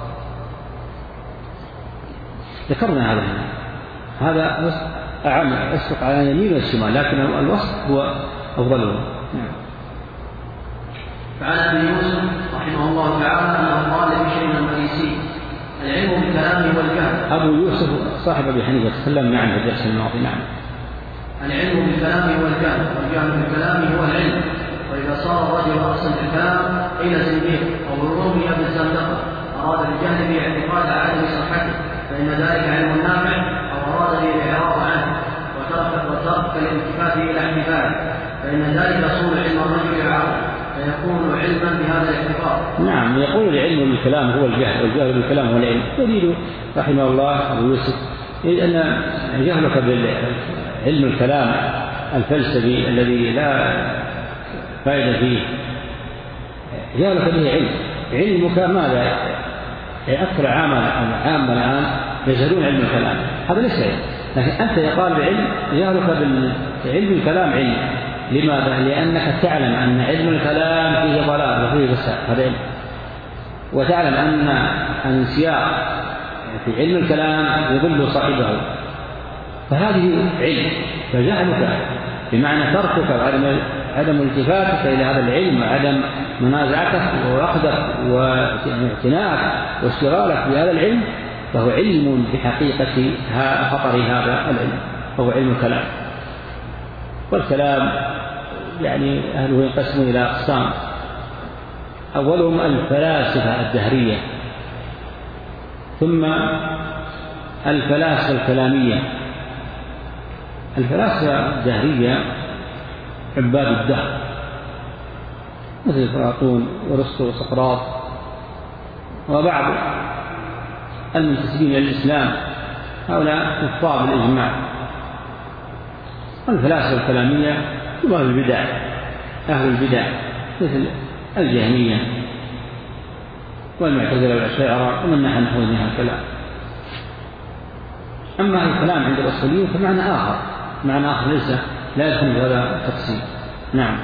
ذكرنا هذا هذا أعم أسبق على اليمين والشمال، لكن الوسط هو أفضله. نعم. فعن أبي يوسف رحمه الله تعالى أنه قال بشيء من المريسي: العلم بالكلام والجهل. أبو يوسف صاحب أبي حنيفة تكلمنا عنه في الدرس الماضي. نعم. العلم بالكلام والجهل، والجهل بالكلام هو العلم، وإذا صار الرجل رأسا بالكلام قيل زنديق أو رمي بالزندقة أراد بالجهل باعتقاد عدم صحته، فإن ذلك علم نافع، أو أراد به الإعراض عنه وترك وترك الالتفات إلى احتفاله، فإن ذلك يصون علم الرجل العقل فيكون علما بهذا الاعتقاد. نعم. يقول العلم بالكلام هو الجهل، والجهل بالكلام هو العلم. يريد رحمه الله أبو يوسف أن جهلك بالعلم الكلام الفلسفي الذي لا فائدة فيه، جهلك به علم. علمك ماذا؟ أكثر عام الآن يجهلون علم الكلام، هذا ليس علم. لكن أنت يا طالب علم جهلك بالعلم الكلام علم. لماذا؟ لأنك تعلم أن علم الكلام فيه ضلال وفيه فساد، هذا علم. وتعلم أن الانسياق في علم الكلام يضل صاحبه، فهذه علم. فجهلك بمعنى تركك وعدم عدم التفاتك إلى هذا العلم وعدم منازعتك وأخذك واعتناءك واشتغالك بهذا العلم فهو علم بحقيقة خطر هذا العلم، فهو علم الكلام. والكلام يعني أهله ينقسمون إلى أقسام: أولهم الفلاسفة الدهرية، ثم الفلاسفة الكلامية. الفلاسفة الدهرية عباد الدهر مثل أفلاطون وأرسطو وسقراط وبعض المنتسبين إلى الإسلام، هؤلاء كفار بالإجماع. الفلاسفة الكلامية هم أهل البدع أهل البدع مثل الجهمية والمعتزلة والأشاعرة ومن نحى نحوهم من الكلام. أما الكلام عند الأصوليين فمعنى آخر، معنى آخر ليس لا يدخل هذا التقسيم. نعم.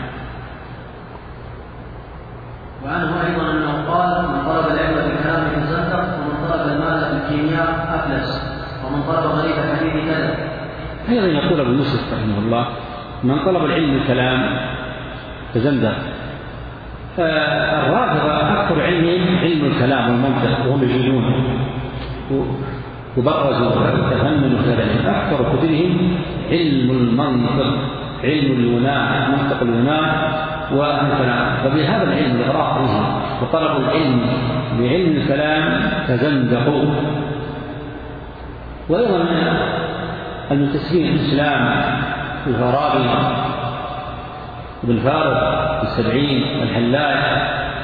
وعنه أيضا أنه قال: من طلب العلم بالكلام تزندق، ومن طلب المال بالكيمياء أفلس، ومن طلب غريب الحديث كذا. أيضا يقول أبو يوسف رحمه الله: من طلب العلم بالكلام تزندق. الرافضة أكثر علمهم علم الكلام والمنطق، وهم يجيدون وبرزوا وتفننوا في هذا العلم. أكثر كتبهم علم المنطق، علم اليونان، منطق اليونان والكلام. فبهذا العلم الإغراق به وطلب العلم بعلم الكلام تزندقوا. وأيضا المنتسبين الإسلام الفارابي ابن فارض السبعين الحلاج،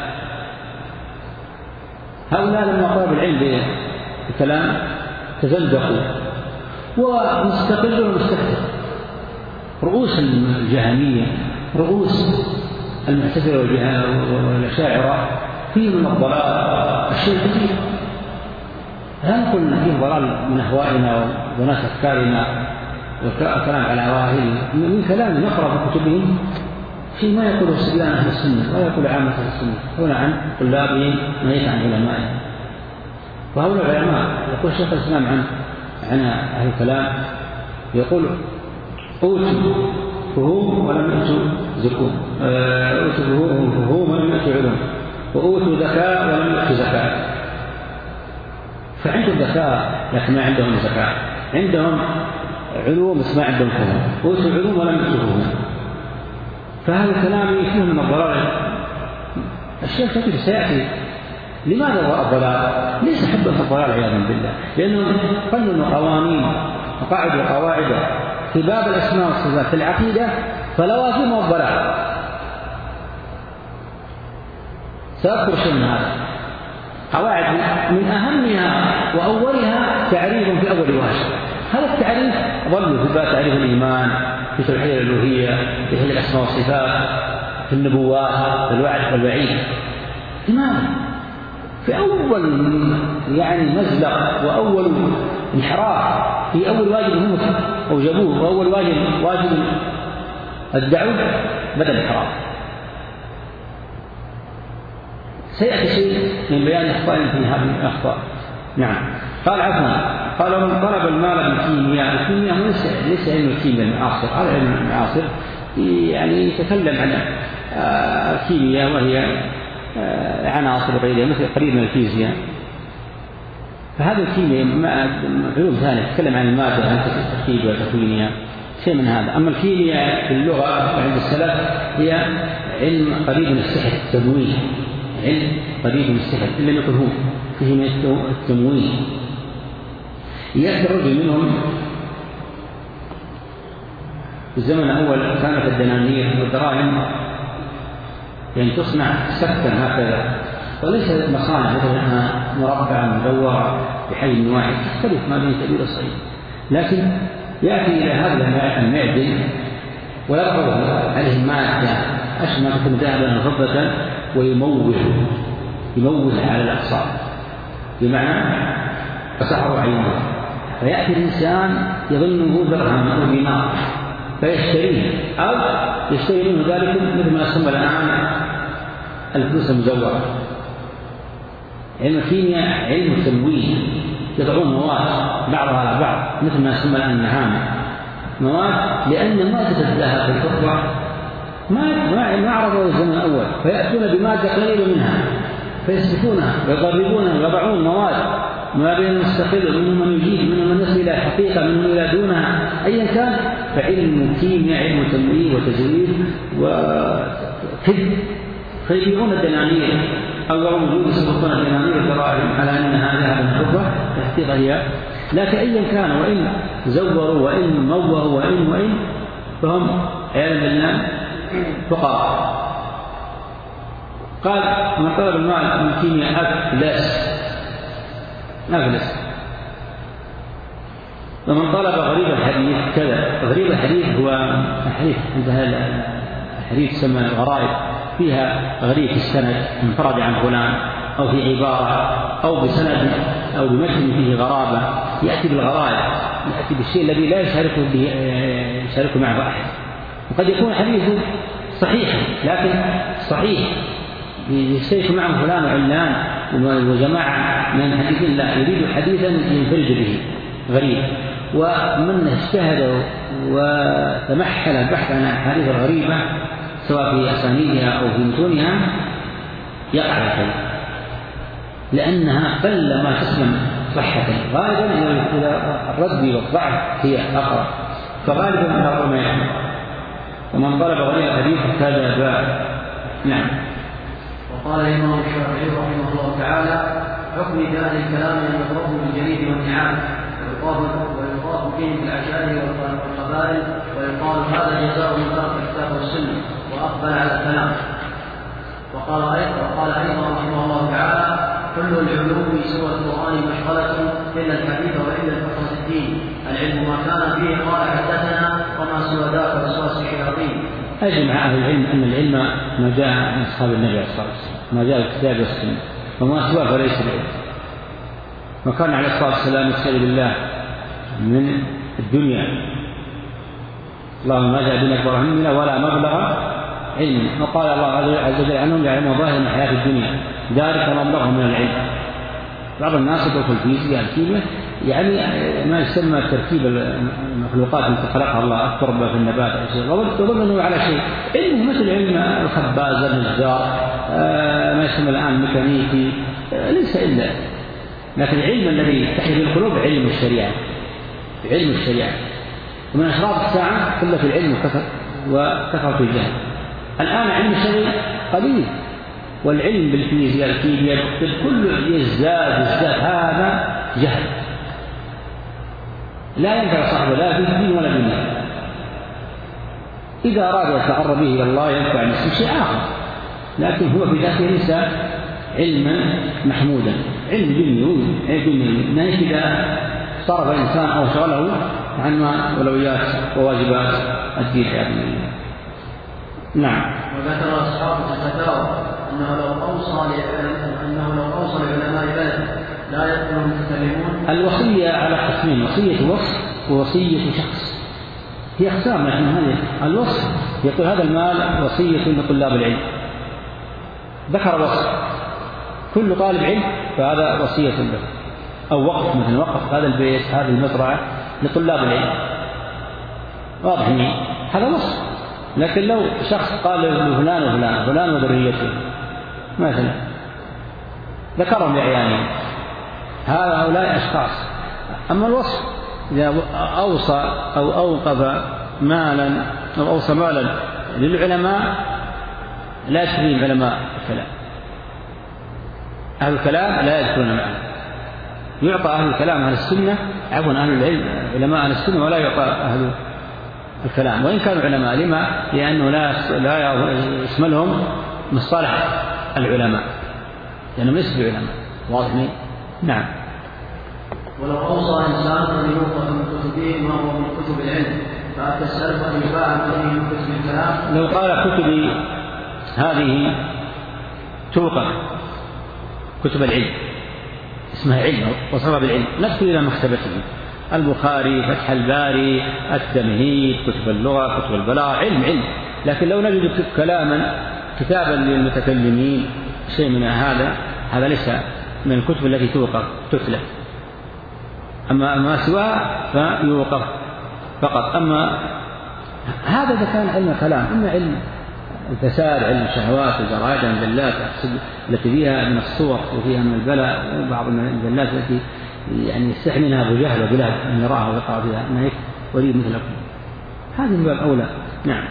هؤلاء لما طلبوا العلم بالكلام تزندقوا ومستقلوا ومستكثر. رؤوس الجهمية، رؤوس المعتزلة والأشاعرة فيهم من الضلال الشيء كثير. لا نقول أن فيه ضلال من أهوائنا وناس أفكارنا والكلام على أواهلنا، من كلام نقرأ في كتبهم في ما يقوله سبيان أهل السنة ولا يقول عامة أهل السنة، هنا عن طلابهم نهيت عن علمائهم. وهؤلاء العلماء يقول شيخ الإسلام عن عن أهل الكلام، يقول: أوتوا فهوم ولم يأتوا زكوم، أوتوا فهوم ولم يأتوا علوم، وأوتوا ذكاء ولم يأتوا زكاة. فعندهم ذكاء لكن ما عندهم زكاة، عندهم علوم بس ما عندهم فهم، أوتوا علوم ولم يأتوا فهم. فهذا الكلام فيه من الضلال. الشيخ كثير سيأتي. لماذا الضلال؟ ليس حبا في الضلال عياذا بالله، لأنهم قننوا قوانين وقاعدة وقواعد في باب الأسماء والصفات في العقيدة فلوازمها الضلال. سأذكر شيء من هذا. قواعد من أهمها وأولها تعريف في أول واجب. هذا التعريف ظل في باب تعريف الإيمان، في توحيد الألوهية، في توحيد الأسماء والصفات، في النبوات، في الوعد والوعيد. لماذا؟ في أول يعني مزلق وأول انحراف في أول واجب هم أوجبوه، وأول واجب واجب الدعوة بدأ الانحراف. سيأتي شيء من بيان أخطاء في هذه الأخطاء. نعم. قال عفوا، قال: من طلب المال بالكيمياء. الكيمياء ليس ليس علم الكيمياء المعاصر، هذا علم المعاصر يعني يتكلم عن الكيمياء وهي عناصر غيرها مثل قريب من الفيزياء. فهذا الكيمياء علوم ثانية تتكلم عن المادة، عن التركيب وتكوينها، شيء من هذا. أما الكيمياء في اللغة عند السلف هي علم قريب من السحر، التمويه، علم قريب من السحر إن لم يكن هو فيه من التمويه. يأتي الرجل منهم في الزمن الأول كانت الدنانير والدراهم يعني تصنع سكتا هكذا، وليس مصانع مثلها مربعة مدورة بحجم واحد، تختلف ما بين كبير وصغير. لكن يأتي إلى هذا المعدن ويضع عليه مادة أشبه ما تكون ذهبا وفضة ويموه يموه على الأقصى، بمعنى فسحر عينه، فيأتي الإنسان يظنه درهم أو دينار فيشتريه، أو يشتري منه ذلك مثل ما يسمى الآن الفلوس المزورة. علم الكيمياء علم التمويه، يضعون مواد بعضها على بعض مثل ما يسمى الآن النعامة، مواد لأن مادة الذهب والفضة ما ما عرضوا الزمن الأول، فيأتون بمادة قليلة منها فيسلكونها ويقربونها ويضعون مواد ما بين المستقل، منهم من يجيد، منهم من يصل إلى حقيقة، منهم إلى دونها، أيا كان. فعلم الكيمياء علم تمويه وتزوير وكذب، فيبيعون الدنانير أو يرون وجود يسبقون الدنانير الدراهم على أنها ذهب فضة تحقيقها هي. لكن أيا كان، وإن زوروا وإن موهوا وإن وإن فهم عياذا بالله فقراء. قال: من طلب المال من الكيمياء أفلس أفلس. ومن طلب غريب الحديث كذا. غريب الحديث هو الحديث عندها الحديث يسمى الغرائب، فيها غريب في السند انفرد عن فلان، أو في عبارة، أو بسند، أو بمتن فيه غرابة، يأتي بالغرائب. يأتي بالشيء الذي لا يشاركه به يشاركه معه أحد. وقد يكون حديثه صحيحا لكن صحيح يشترك معه فلان وعلان وجماعة من المحدثين، لا يريد حديثا ينفرد به غريب. ومن اجتهد وتمحل البحث عن الأحاديث الغريبة سواء في أسانيدها أو في متونها يقع الخلاف، لأنها قل ما تسلم صحة. غالبا إلى الرد والضعف هي أقرب، فغالبا من أقرب ما يحمل. ومن طلب غير الحديث كذب. نعم. وقال الإمام الشافعي رحمه الله تعالى: حكم بأهل الكلام أن يضربوا بالجريد والنعام ويطاف فيهم بالعشائر والقبائل، ويقال هذا جزاء من ترك الكتاب والسنة وأقبل على الكلام. وقال أيضا وقال أيضا رحمه الله تعالى: كل العلوم سوى القرآن مشغلة إلا الحديث وإلا الفقه في الدين، العلم ما كان فيه قال حدثنا وما سوى ذاك وسوى الشياطين. أجمع أهل العلم أن العلم ما جاء من أصحاب النبي عليه الصلاة والسلام، ما جاء الكتاب والسنة، وما سواه فليس العلم. وكان عليه الصلاة والسلام يسأل بالله من الدنيا: اللهم ما جاء بنا أكبر همنا ولا مبلغ علم. وقال الله عز وجل عنهم: يعلمون ظاهرا من الحياة الدنيا ذلك مبلغهم من العلم. بعض الناس يدخل في الفيزياء الكيمياء يعني ما يسمى تركيب المخلوقات التي خلقها الله، التربة في النبات أو شيء، يظن أنه على شيء. علمه مثل علم الخباز النجار، ما يسمى الآن ميكانيكي، ليس إلا. لكن العلم الذي يفتح به القلوب علم الشريعة، علم الشريعة. ومن أشراط الساعة قلة العلم وكثرة وكثرة الجهل. الآن علم الشريعة قليل، والعلم بالفيزياء الكيمياء كل يزداد يزداد هذا جهل لا ينفع صاحبه لا في الدين ولا بالله. إذا أراد يتقرب به إلى الله ينفع نفسه شيء آخر، لكن هو في ذاته ليس علما محمودا، علم دنيوي علم ناس. إذا صرف الإنسان أو شغله عن أولويات وواجبات الدين يعني. نعم. وذكر أصحاب الفتاوى أنه لو أوصى أنه لو أوصى لعلماء بلد لا يدخلهم متكلمون. الوصية على قسمين: وصية وصف ووصية شخص. هي أقسام، لكن هذه الوصف يقول هذا المال وصية لطلاب العلم، ذكر وصف كل طالب علم فهذا وصية له، أو وقف مثل وقف هذا البيت هذه المزرعة لطلاب العلم، واضح هذا وصف. لكن لو شخص قال لفلان وفلان فلان وذريته مثلا ذكرهم بعيانهم، هذا هؤلاء أشخاص. أما الوصف إذا أوصى أو أوقف مالا أو أوصى مالا للعلماء لا يدخلون علماء الكلام، أهل الكلام لا يدخلون معه. يعطى أهل الكلام أهل السنة، عفوا أهل العلم علماء أهل السنة، ولا يعطى أهل الكلام وإن كانوا علماء. لما؟ لأنه لا لا يشملهم مصطلح العلماء، لأنهم ليسوا بعلماء. واضح؟ نعم. ولو أوصى إنسان أن يوقف من كتبه ما هو من كتب العلم فأتى السلف أن يباع من كتب الكلام. لو قال كتبي هذه توقف كتب العلم، اسمها علم وصفها بالعلم، ندخل إلى مكتبته: البخاري، فتح الباري، التمهيد، كتب اللغة، كتب البلاغة، علم علم. لكن لو نجد كلاما كتابا للمتكلمين شيء من هذا، هذا ليس من الكتب التي توقف تتلف. أما ما سواه فيوقف فقط. أما هذا إذا كان علم كلام. أما علم الفساد، علم الشهوات والجرائد والمجلات التي فيها من الصور وفيها من البلاء، وبعض المجلات التي يعني يستحي منها أبو جهل وبلاد أن يراها ويقع فيها أنه وليد مثلكم، هذه من باب أولى. نعم.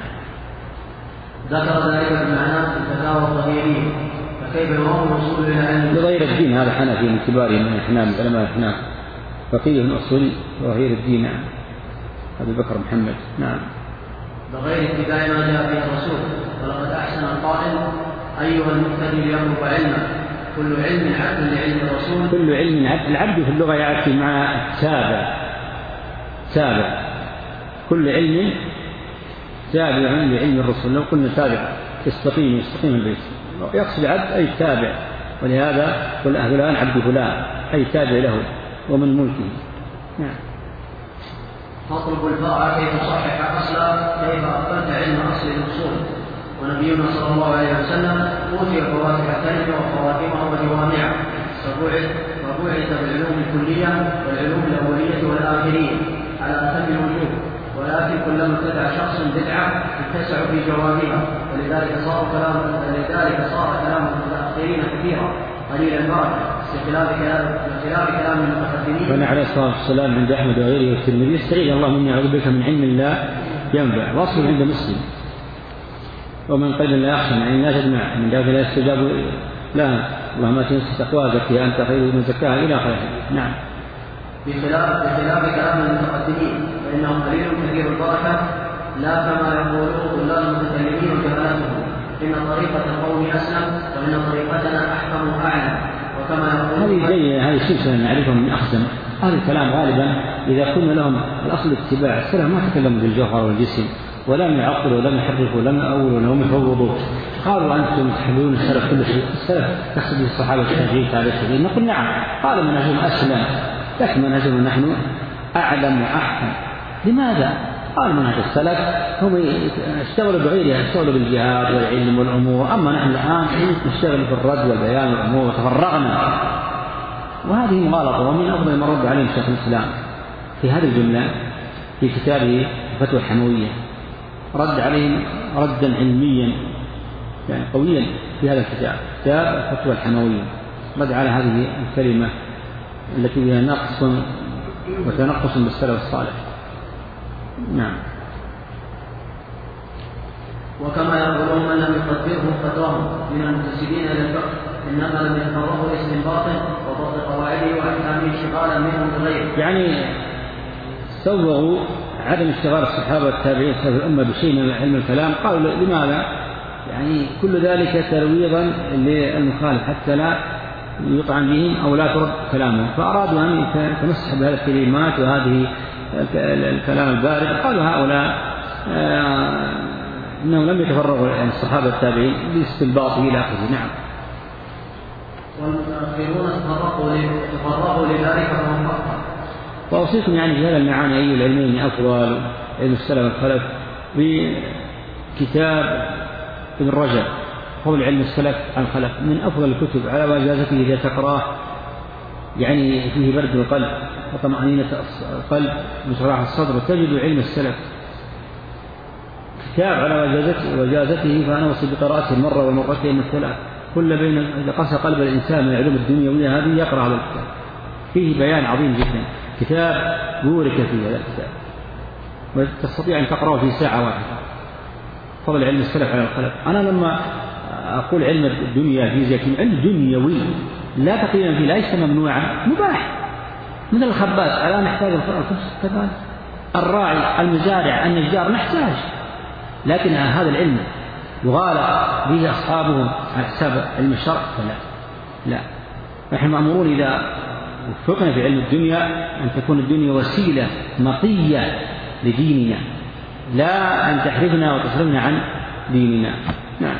ذكر ذلك بمعنى الفتاوى الظهيرية، فكيف يرام الوصول إلى علم بغير الدين؟ هذا حنفي من كبارهم من الأحناف، علماء الأحناف، فقيه من أصول ظهير الدين أبي بكر محمد. نعم. بغير اتباع ما جاء به الرسول. ولقد أحسن القائل: أيها المقتدي ليطلب علما، كل علم عبد لعلم الرسول. كل علم عبد، العبد في اللغة يأتي مع تابع، تابع. كل علم تابع لعلم الرسول. لو قلنا تابع يستقيم يستقيم البيت، يقصد عبد أي تابع، ولهذا قل فلان عبد فلان أي تابع له ومن ملكه. نعم. فاطلب الفرع كيف تصحح أصلا كيف أقبلت علم أصل الأصول. ونبينا صلى الله عليه وسلم أوتي فواتح الكلمة وخواتمها وجوامعها فبعث بالعلوم الكلية والعلوم الأولية والآخرية على أتم الوجوه، ولكن كلما ابتدع شخص بدعة اتسع في جوابها، ولذلك صار كلام ولذلك صار كلام المتأخرين كثيرا قليل البركة بخلاف كلام بخلاف كلام المتقدمين. كان عليه الصلاة والسلام عند أحمد وغيره والترمذي استعيذ اللهم إني أعوذ بك من علم لا ينفع، واصل عند مسلم ومن قلب لا يخشى من لا تجمع من ذلك لا يستجاب لها اللهم تنسى تقوى زكيها أنت خير من زكاها إلى آخره. نعم. بخلاف بخلاف كلام المتقدمين فإنهم قليل كثير البركة لا كما يقولون طلاب المتكلمين وجهالتهم إن طريقة القوم أسلم وإن طريقتنا أحكم وأعلم. وكما يقولون هذه زي هذه السلسلة نعرفها من أقسم هذا الكلام غالبا إذا كنا لهم الأصل اتباع السلف ما تكلموا بالجوهر والجسم ولم يعقلوا ولم يحرفوا ولم يأولوا ولم يفوضوا. قالوا أنتم تحلون السلف كل شيء، السلف تقصد الصحابة التابعين تابعين، نقول نعم قال منهجهم أسلم لكن منهجهم نحن أعلم وأحكم. لماذا؟ قال منهج السلف هم اشتغلوا بغيرها، اشتغلوا بالجهاد والعلم والأمور، أما نحن الآن نشتغل في الرد والبيان والأمور وتفرغنا، وهذه مغالطة. ومن أفضل ما رد عليهم شيخ الإسلام في هذه الجملة في كتابه الفتوى الحموية، رد عليهم ردا علميا يعني قويا في هذا الكتاب، كتاب الفتوى الحموية، رد على هذه الكلمة التي فيها نقص وتنقص بالسلف الصالح. نعم. وكما يقولون من لم يقدره فتواهم من المنتسبين إلى الفقه إنما لم يتفرغوا لاستنباطه وضبط قواعده وأحكامه اشتغالا منهم بغيره. يعني سوغوا عدم اشتغال الصحابة والتابعين في الأمة بشيء من علم الكلام، قالوا لماذا؟ يعني كل ذلك ترويضا للمخالف حتى لا يطعن بهم أو لا ترد كلامهم، فأرادوا أن يتمسحوا بهذه الكلمات وهذه الكلام البارد. قالوا هؤلاء آه إنهم لم يتفرغوا يعني الصحابة التابعين لاستنباطه إلى آخره. نعم. والمتأخرون تفرغوا لذلك فهم أفضل. وأوصيكم يعني في هذا المعاني أي العلمين أفضل علم السلف والخلف بكتاب ابن رجب قول علم السلف عن الخلف من أفضل الكتب على وجازته إذا تقراه، يعني فيه برد القلب وطمأنينة القلب وشراح الصدر، وتجد علم السلف كتاب على وجازته. فأنا أوصي بقراءته مرة ومرتين والثلاث كل بين إذا قسى قلب الإنسان من العلوم الدنيوية هذه يقرأ هذا الكتاب، فيه بيان عظيم جدا، كتاب بورك فيه هذا الكتاب وتستطيع أن تقرأه في ساعة واحدة. فضل علم السلف على الخلف. أنا لما أقول علم الدنيا في زي علم دنيوي لا تقريبا فيه ليس ممنوعا مباح، مثل الخباز ألا نحتاج الخبز كذلك، الراعي المزارع النجار نحتاج، لكن هذا العلم يغالى به أصحابه على حساب علم الشرع فلا لا. نحن مأمورون إذا وفقنا في علم الدنيا أن تكون الدنيا وسيلة مطية لديننا، لا أن تحرفنا وتصرفنا عن ديننا. نعم.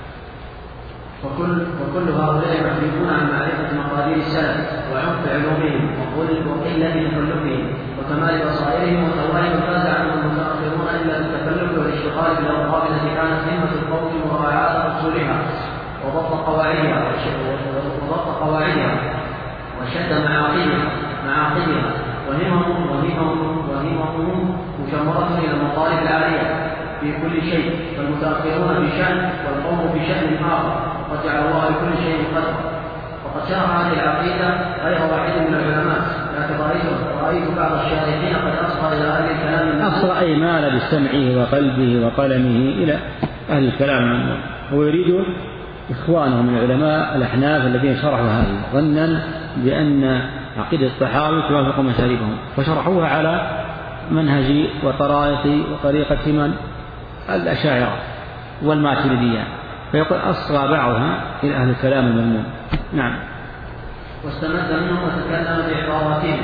وكل, وكل هؤلاء يحرفون عن معرفة مقادير السلف وعمق علومهم وقلة تكلفهم وكمال بصائرهم وتوائم فاز عنهم المتأخرون إلا بالتكلف والاشتغال بالأوقات التي كانت همة القوم مراعاة أصولها وضبط قواعدها وضبط قواعدها وشد معاقدها معاقدها وهمهم وهمهم وهمهم مشمرة إلى المطالب العالية في كل شيء، فالمتأخرون في شأن والقوم في شأن آخر، وقد جعل الله لكل شيء قدرا. وقد شرح هذه العقيدة غير واحد من العلماء، لكن رأيت بعض الشارحين قد أصغى إلى أهل الكلام أصغى أي مال بسمعه وقلبه وقلمه إلى أهل الكلام، هو يريد إخوانه من العلماء الأحناف الذين شرحوا هذه ظنا بأن عقيدة الطحاوي توافق مشاربهم، فشرحوها على منهج وطرائق وطريقة من الأشاعرة والماتريدية، فيقول أصغى بعضها إلى أهل الكلام المذموم. نعم. واستمد منهم وتكلم بعباراتهم،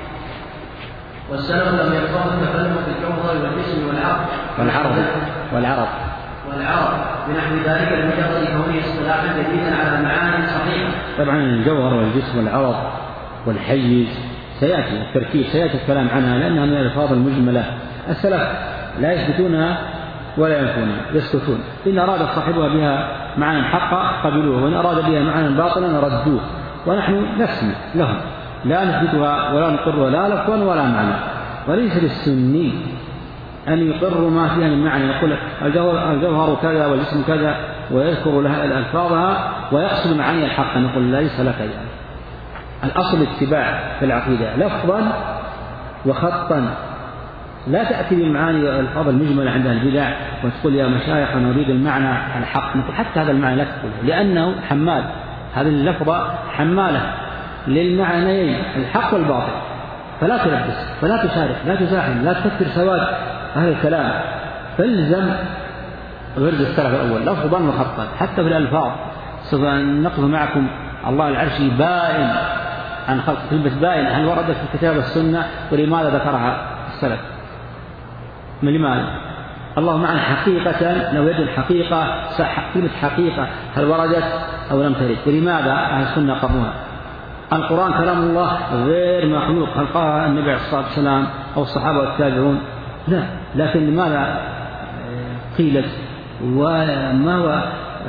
والسلف لم يرفضوا التكلم في الجوهر والجسم والعقل والعرض والعرض والعرض بنحو ذلك لمجرد كونه اصطلاحا جديدا على المعاني الصحيحة. طبعا الجوهر والجسم والعرض والحيز سيأتي التركيب، سيأتي الكلام عنها لأنها من الألفاظ المجملة. السلف لا يثبتونها ولا ينفونها، يسكتون. إن أراد صاحبها بها معنى حقا قبلوه، وإن أراد بها معنى باطلا ردوه، ونحن نسمع لهم لا نثبتها ولا نقرها لا لفظا ولا معنى. وليس للسني أن يقر ما فيها من معنى، يقول الجوهر كذا والجسم كذا ويذكر لها ألفاظها ويقصد معاني الحق، نقول ليس لك يعني. الأصل اتباع في العقيدة لفظا وخطا، لا تأتي بالمعاني والألفاظ المجملة عند البدع وتقول يا مشايخ نريد المعنى الحق، نقول حتى هذا المعنى لا تقول، لأنه حمال، هذه اللفظة حمالة للمعنيين الحق والباطل، فلا تلبس، فلا تشارك، لا تزاحم، لا تكثر سواد أهل الكلام، فالزم ورد السلف الأول لفظا وخطا. حتى في الألفاظ سوف نقف معكم الله العرش بائن عن خلق، كلمة بائن هل وردت في الكتاب والسنة؟ ولماذا ذكرها السلف؟ من لماذا؟ الله معنى حقيقة، لو يد الحقيقة صح، كلمة حقيقة هل وردت أو لم ترد؟ ولماذا أهل السنة قرنوها؟ القرآن كلام الله غير مخلوق، هل قالها النبي عليه الصلاة والسلام أو الصحابة والتابعون؟ لا، لكن لماذا قيلت؟ وما هو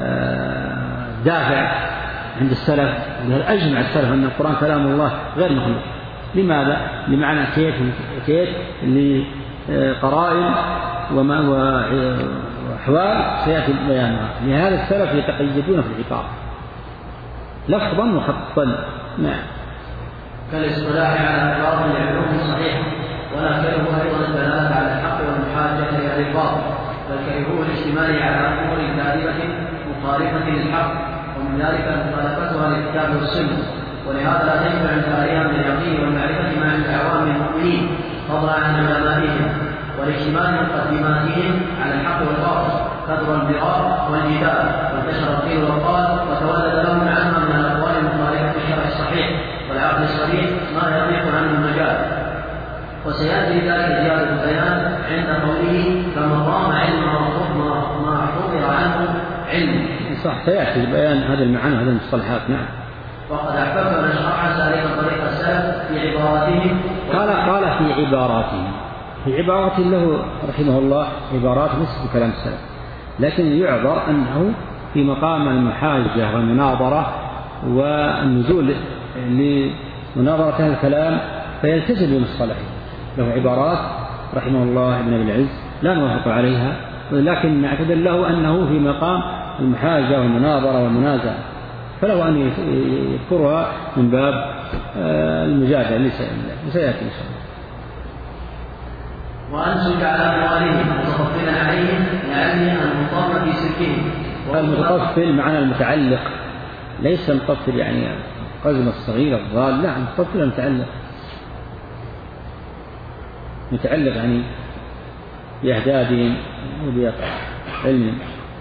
دافع عند السلف؟ أجمع السلف أن القرآن كلام الله غير مخلوق. لماذا؟ لمعنى كيف كيف لقرائن وما وأحوال سيأتي بيانها. لهذا السلف يتقيدون في العقاب لفظا وخطا. نعم. كالاصطلاح على الباطل لعلوم صحيحة، ولا كرهوا أيضا الدلالة على الحق والمحاجة إلى الباطل، بل كرهوا الاشتمال على أمور كاذبة مخالفة للحق، ومن ذلك مخالفتها للكتاب والسنة. ولهذا لا تنفع عند أيام اليقين والمعرفة ما عند عوام المؤمنين فضلا عن علمائهم، والاشتمال مقدماتهم على الحق والباطل كثر البغاء والجدال، وانتشر القيل والقال، وتولد لهم عنها من الأقوال المخالفة للشرع الصحيح والعقل الصريح ما يضيق عنه المجال. وسيأتي ذلك زيادة البيان عند قوله فمن رام علم ما حضر عنه علم. صح، سيأتي بيان هذا المعنى هذه المصطلحات. نعم. وقد أحببت أن أشرح سالكا طريق السلف في عباراتهم. قال قال في عباراتهم، في عبارات له رحمه الله عبارات ليست بكلام السلف، لكن يعذر أنه في مقام المحاجة والمناظرة والنزول لمناظرة هذا الكلام فيلتزم بمصطلحه. له عبارات رحمه الله ابن أبي العز لا نوافق عليها، ولكن نعتذر له أنه في مقام المحاجة والمناظرة والمنازعة، فله أن يذكرها من باب المجادلة لسيأتي إن شاء الله. وأنسج على أموالهم متطفلا عليهم لعلم المضطر في سلكهم. المتطفل معنى المتعلق، ليس المتطفل يعني قزم الصغير الضال، لا، المتطفل المتعلق، متعلق يعني بأهدافهم وبعلمهم.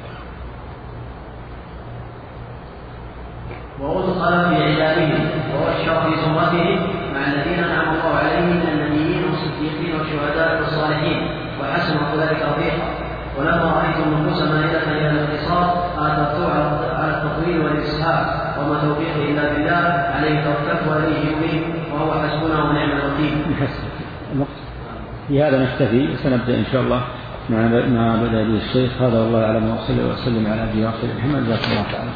وأدخل في عبادهم وأشهر في زمرتهم مع الذين أنعم الله عليهم من النبيين والصديقين والشهداء والصالحين، وحسن أولئك رفيقا. ولما رأيت النفوس مائلة إلى الاقتصاد آثرت على التطويل والإسهاب، وما توفيقي إلا بالله عليه توكلت وإليه أنيب، وهو حسبنا ونعم الوكيل. في هذا نكتفي، وسنبدأ إن شاء الله مع ما بدأ به الشيخ. هذا والله أعلم، وصلى وسلم على أبي واصل محمد جزاك الله تعالى.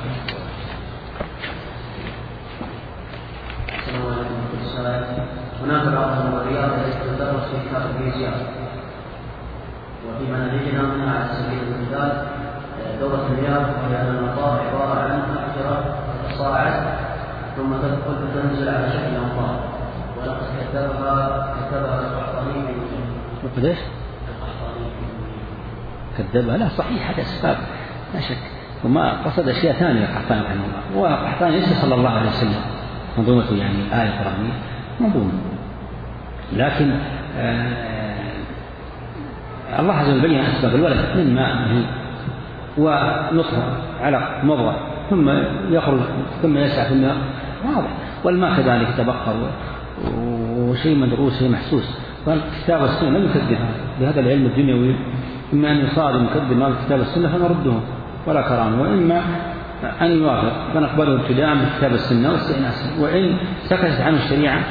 السلام عليكم ورحمة الله. هناك بعض النظريات التي تدرس في كتاب الفيزياء وفي مناهجنا منها على سبيل المثال دورة المياه، وهي أن المطار عبارة عن أحجار تتصاعد ثم تدخل فتنزل على شكل أمطار، ولقد كتبها كتبها القحطاني في وقديش؟ كذبها؟ لا، صحيح، هذا أسباب لا شك، وما قصد أشياء ثانية القحطاني رحمه الله. والقحطاني ليس صلى الله عليه وسلم منظومته يعني آية قرآنية منظومة، لكن آه الله عز وجل بين أسباب الولد من ماء مهين ونطفة علق مضغة ثم يخرج ثم يسعى في الماء واضح، والماء كذلك يتبخر وشيء مدروس شيء محسوس. فالكتاب والسنة لم يكذبها بهذا العلم الدنيوي، إما أن يصادم يكذب ما في الكتاب والسنة فنردهم ولا كرامة، وإما أن يوافق فنقبله ابتداء بالكتاب والسنة واستئناسا. وإن سكتت عنه الشريعة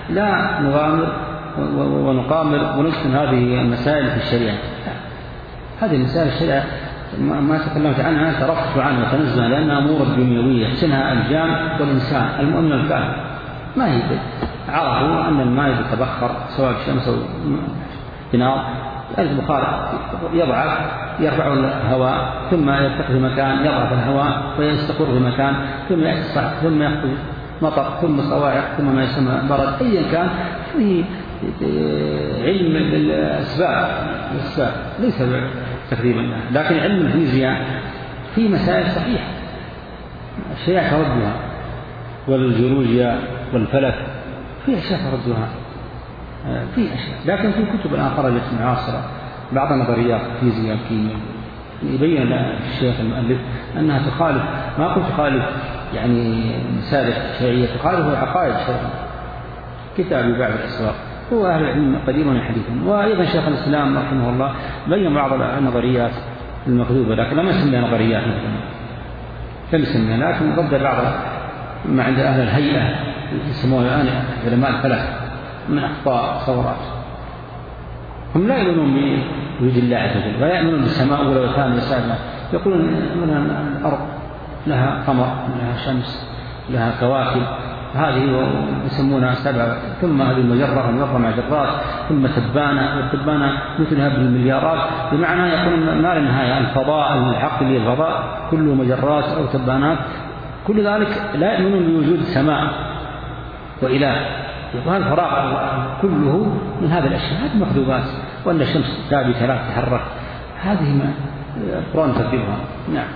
لا نغامر ونقامر ونسكن هذه المسائل في الشريعة. هذه المسائل الشريعة ما تكلمت عنها ترفت عنها وتنزه لأنها أمور دنيوية يحسنها الجان والإنسان المؤمن الكافر. ما هي عرفوا أن الماء يتبخر سواء الشمس أو بنار، البخار يضعف يرفع الهواء ثم يرتقي في مكان يضعف الهواء ويستقر في مكان ثم يصح ثم يخرج مطر ثم صواعق ثم ما يسمى برد. أيا كان فيه علم بالأسباب الأسباب ليس تقريبا، لكن علم الفيزياء في مسائل صحيحة الشريعة تردها، والجيولوجيا والفلك في أشياء تردها في أشياء. لكن في كتب الآن خرجت معاصرة بعض النظريات الفيزياء الكيمياء يبين الشيخ المؤلف أنها تخالف، ما قلت تخالف يعني مسالك شرعية، تخالف عقائد شرعية. كتاب بعض الأسواق هو أهل العلم قديما وحديثا. وأيضا شيخ الإسلام رحمه الله بين بعض النظريات المكذوبة لكن لم يسمى نظريات مثلا لم يسمى، لكن رد بعض ما عند أهل الهيئة يسموها الآن علماء الفلك من أخطاء ثورات. هم لا يؤمنون بوجود الله عز وجل ولا يؤمنون بالسماء أولى وثانية وسادسة، يقولون من الأرض لها قمر لها شمس لها كواكب هذه يسمونها سبعة، ثم هذه المجرة المجرة مع جرات ثم تبانة والتبانة مثلها بالمليارات، بمعنى يقول ما لا نهاية. الفضاء العقلي الفضاء كله مجرات أو تبانات، كل ذلك لا يؤمنون بوجود سماء وإله. وهذا الفراغ كله من هذه الأشياء هذه مكذوبات، وأن الشمس ثابتة لا تتحرك هذه ما القرآن تكذبها. نعم.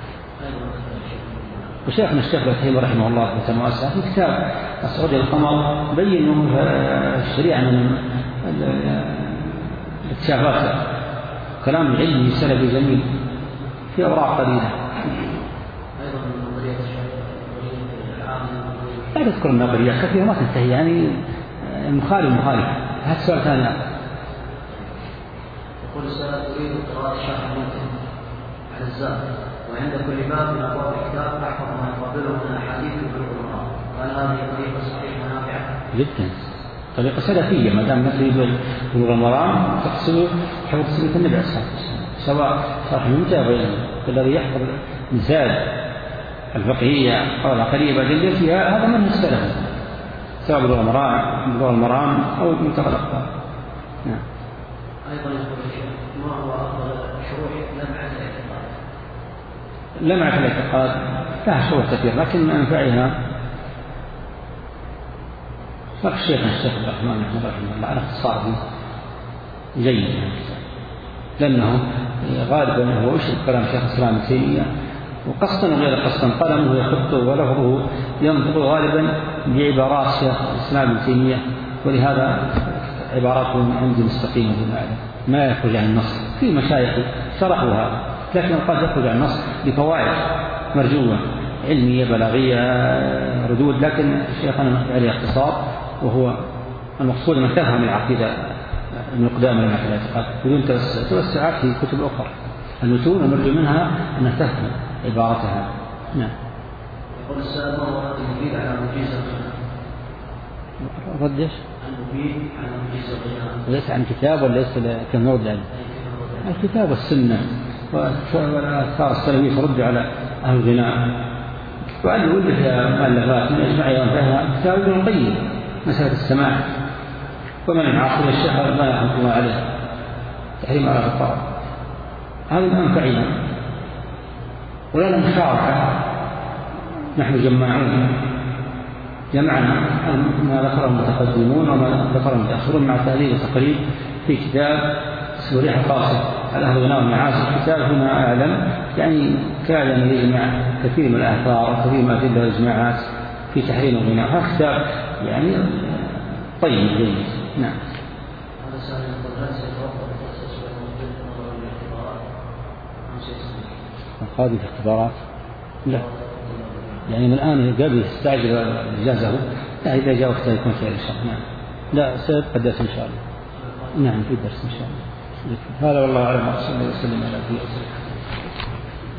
وشيخنا الشيخ ابن تيمية رحمه الله واسع في كتاب الصعود إلى القمر بين الشريعة من الاكتشافات كلام علمي سلفي جميل في أوراق قليلة. لا تذكر النظريات كثيرة ما تنتهي، يعني المخالف مخالف. هذا سؤال ثاني. يقول السؤال أريد قراءة شرح المتن على الزاد، وعند كل باب من أبواب الكتاب أحفظ ما يقابله من الأحاديث في بلوغ المرام، وهل هذه طريقة صحيحة نافعة؟ جدا، طريقة سلفية ما دام تريد بلوغ المرام تقصد حفظ سنة النبي عليه الصلاة والسلام، سواء شرح الممتع الذي يحفظ مثال الفقهية أو العقلية بعد فيها هذا منهج السلف، سواء بلوغ المرام بلوغ المرام أو منتقى الأخبار. نعم. أيضا يقول الشيخ ما هو أفضل شروح لمعة الاعتقاد؟ لمعة الاعتقاد لها شروح كثير، لكن من أنفعها شرح الشيخ الشيخ عبد الرحمن رحمه الله على اختصار جيد، لأنه غالبا هو أشرف كلام شيخ الإسلام ابن تيمية وقصدا وغير قصدا، قلمه يخطه ولفظه ينطق غالبا بعبارات شيخ الإسلام ابن تيمية، ولهذا عباراته عندي مستقيمة بمعنى ما يخرج عن النص. في مشايخ شرحوا هذا لكن قد يخرج عن النص بفوائد مرجوة علمية بلاغية ردود، لكن شيخنا عليه اختصار، وهو المقصود أن تفهم العقيدة من قدام من الاعتقاد بدون توسعات في كتب أخرى. المتون المرجو منها أن تفهم عبارتها. نعم. يقول السؤال ما هو المفيد على مجيزة رد ايش؟ المفيد على مجيزة الغناء ليس عن كتاب وليس كمورد العلم، الكتاب والسنة والآثار السلفية ترد على أهل الغناء، وأن ولد مؤلفات من أجمعها وانتهى كتاب ابن القيم مسألة السماع، ومن العاصر الشيخ ما يحمد الله عليه تحريم على الطرف، هذا من أنفعنا. ولنا مشاركة نحن جماعون جمعنا ما ذكره المتقدمون وما ذكره المتأخرون مع تهذيب وتقريب في كتاب اسمه ريح القاصد على أهل الغناء والمعازف. كتاب فيما أعلم يعني كاد أن يجمع كثير من الآثار وكثير من الأدلة والإجماعات في تحريم الغناء. هذا كتاب يعني طيب جيد. نعم. هذا سؤال يقول هل سيتوقف التخصص بين النظر والاختبارات أم سيستمر؟ القاضي في اختبارات؟ لا، يعني من الآن قبل يستعجل إجازه، لا إذا جاء وقتها يكون خير إن شاء الله. نعم. لا سيبقى درس إن شاء الله. نعم في درس إن شاء الله. هذا والله أعلم. صلى الله عليه وسلم على نبينا محمد.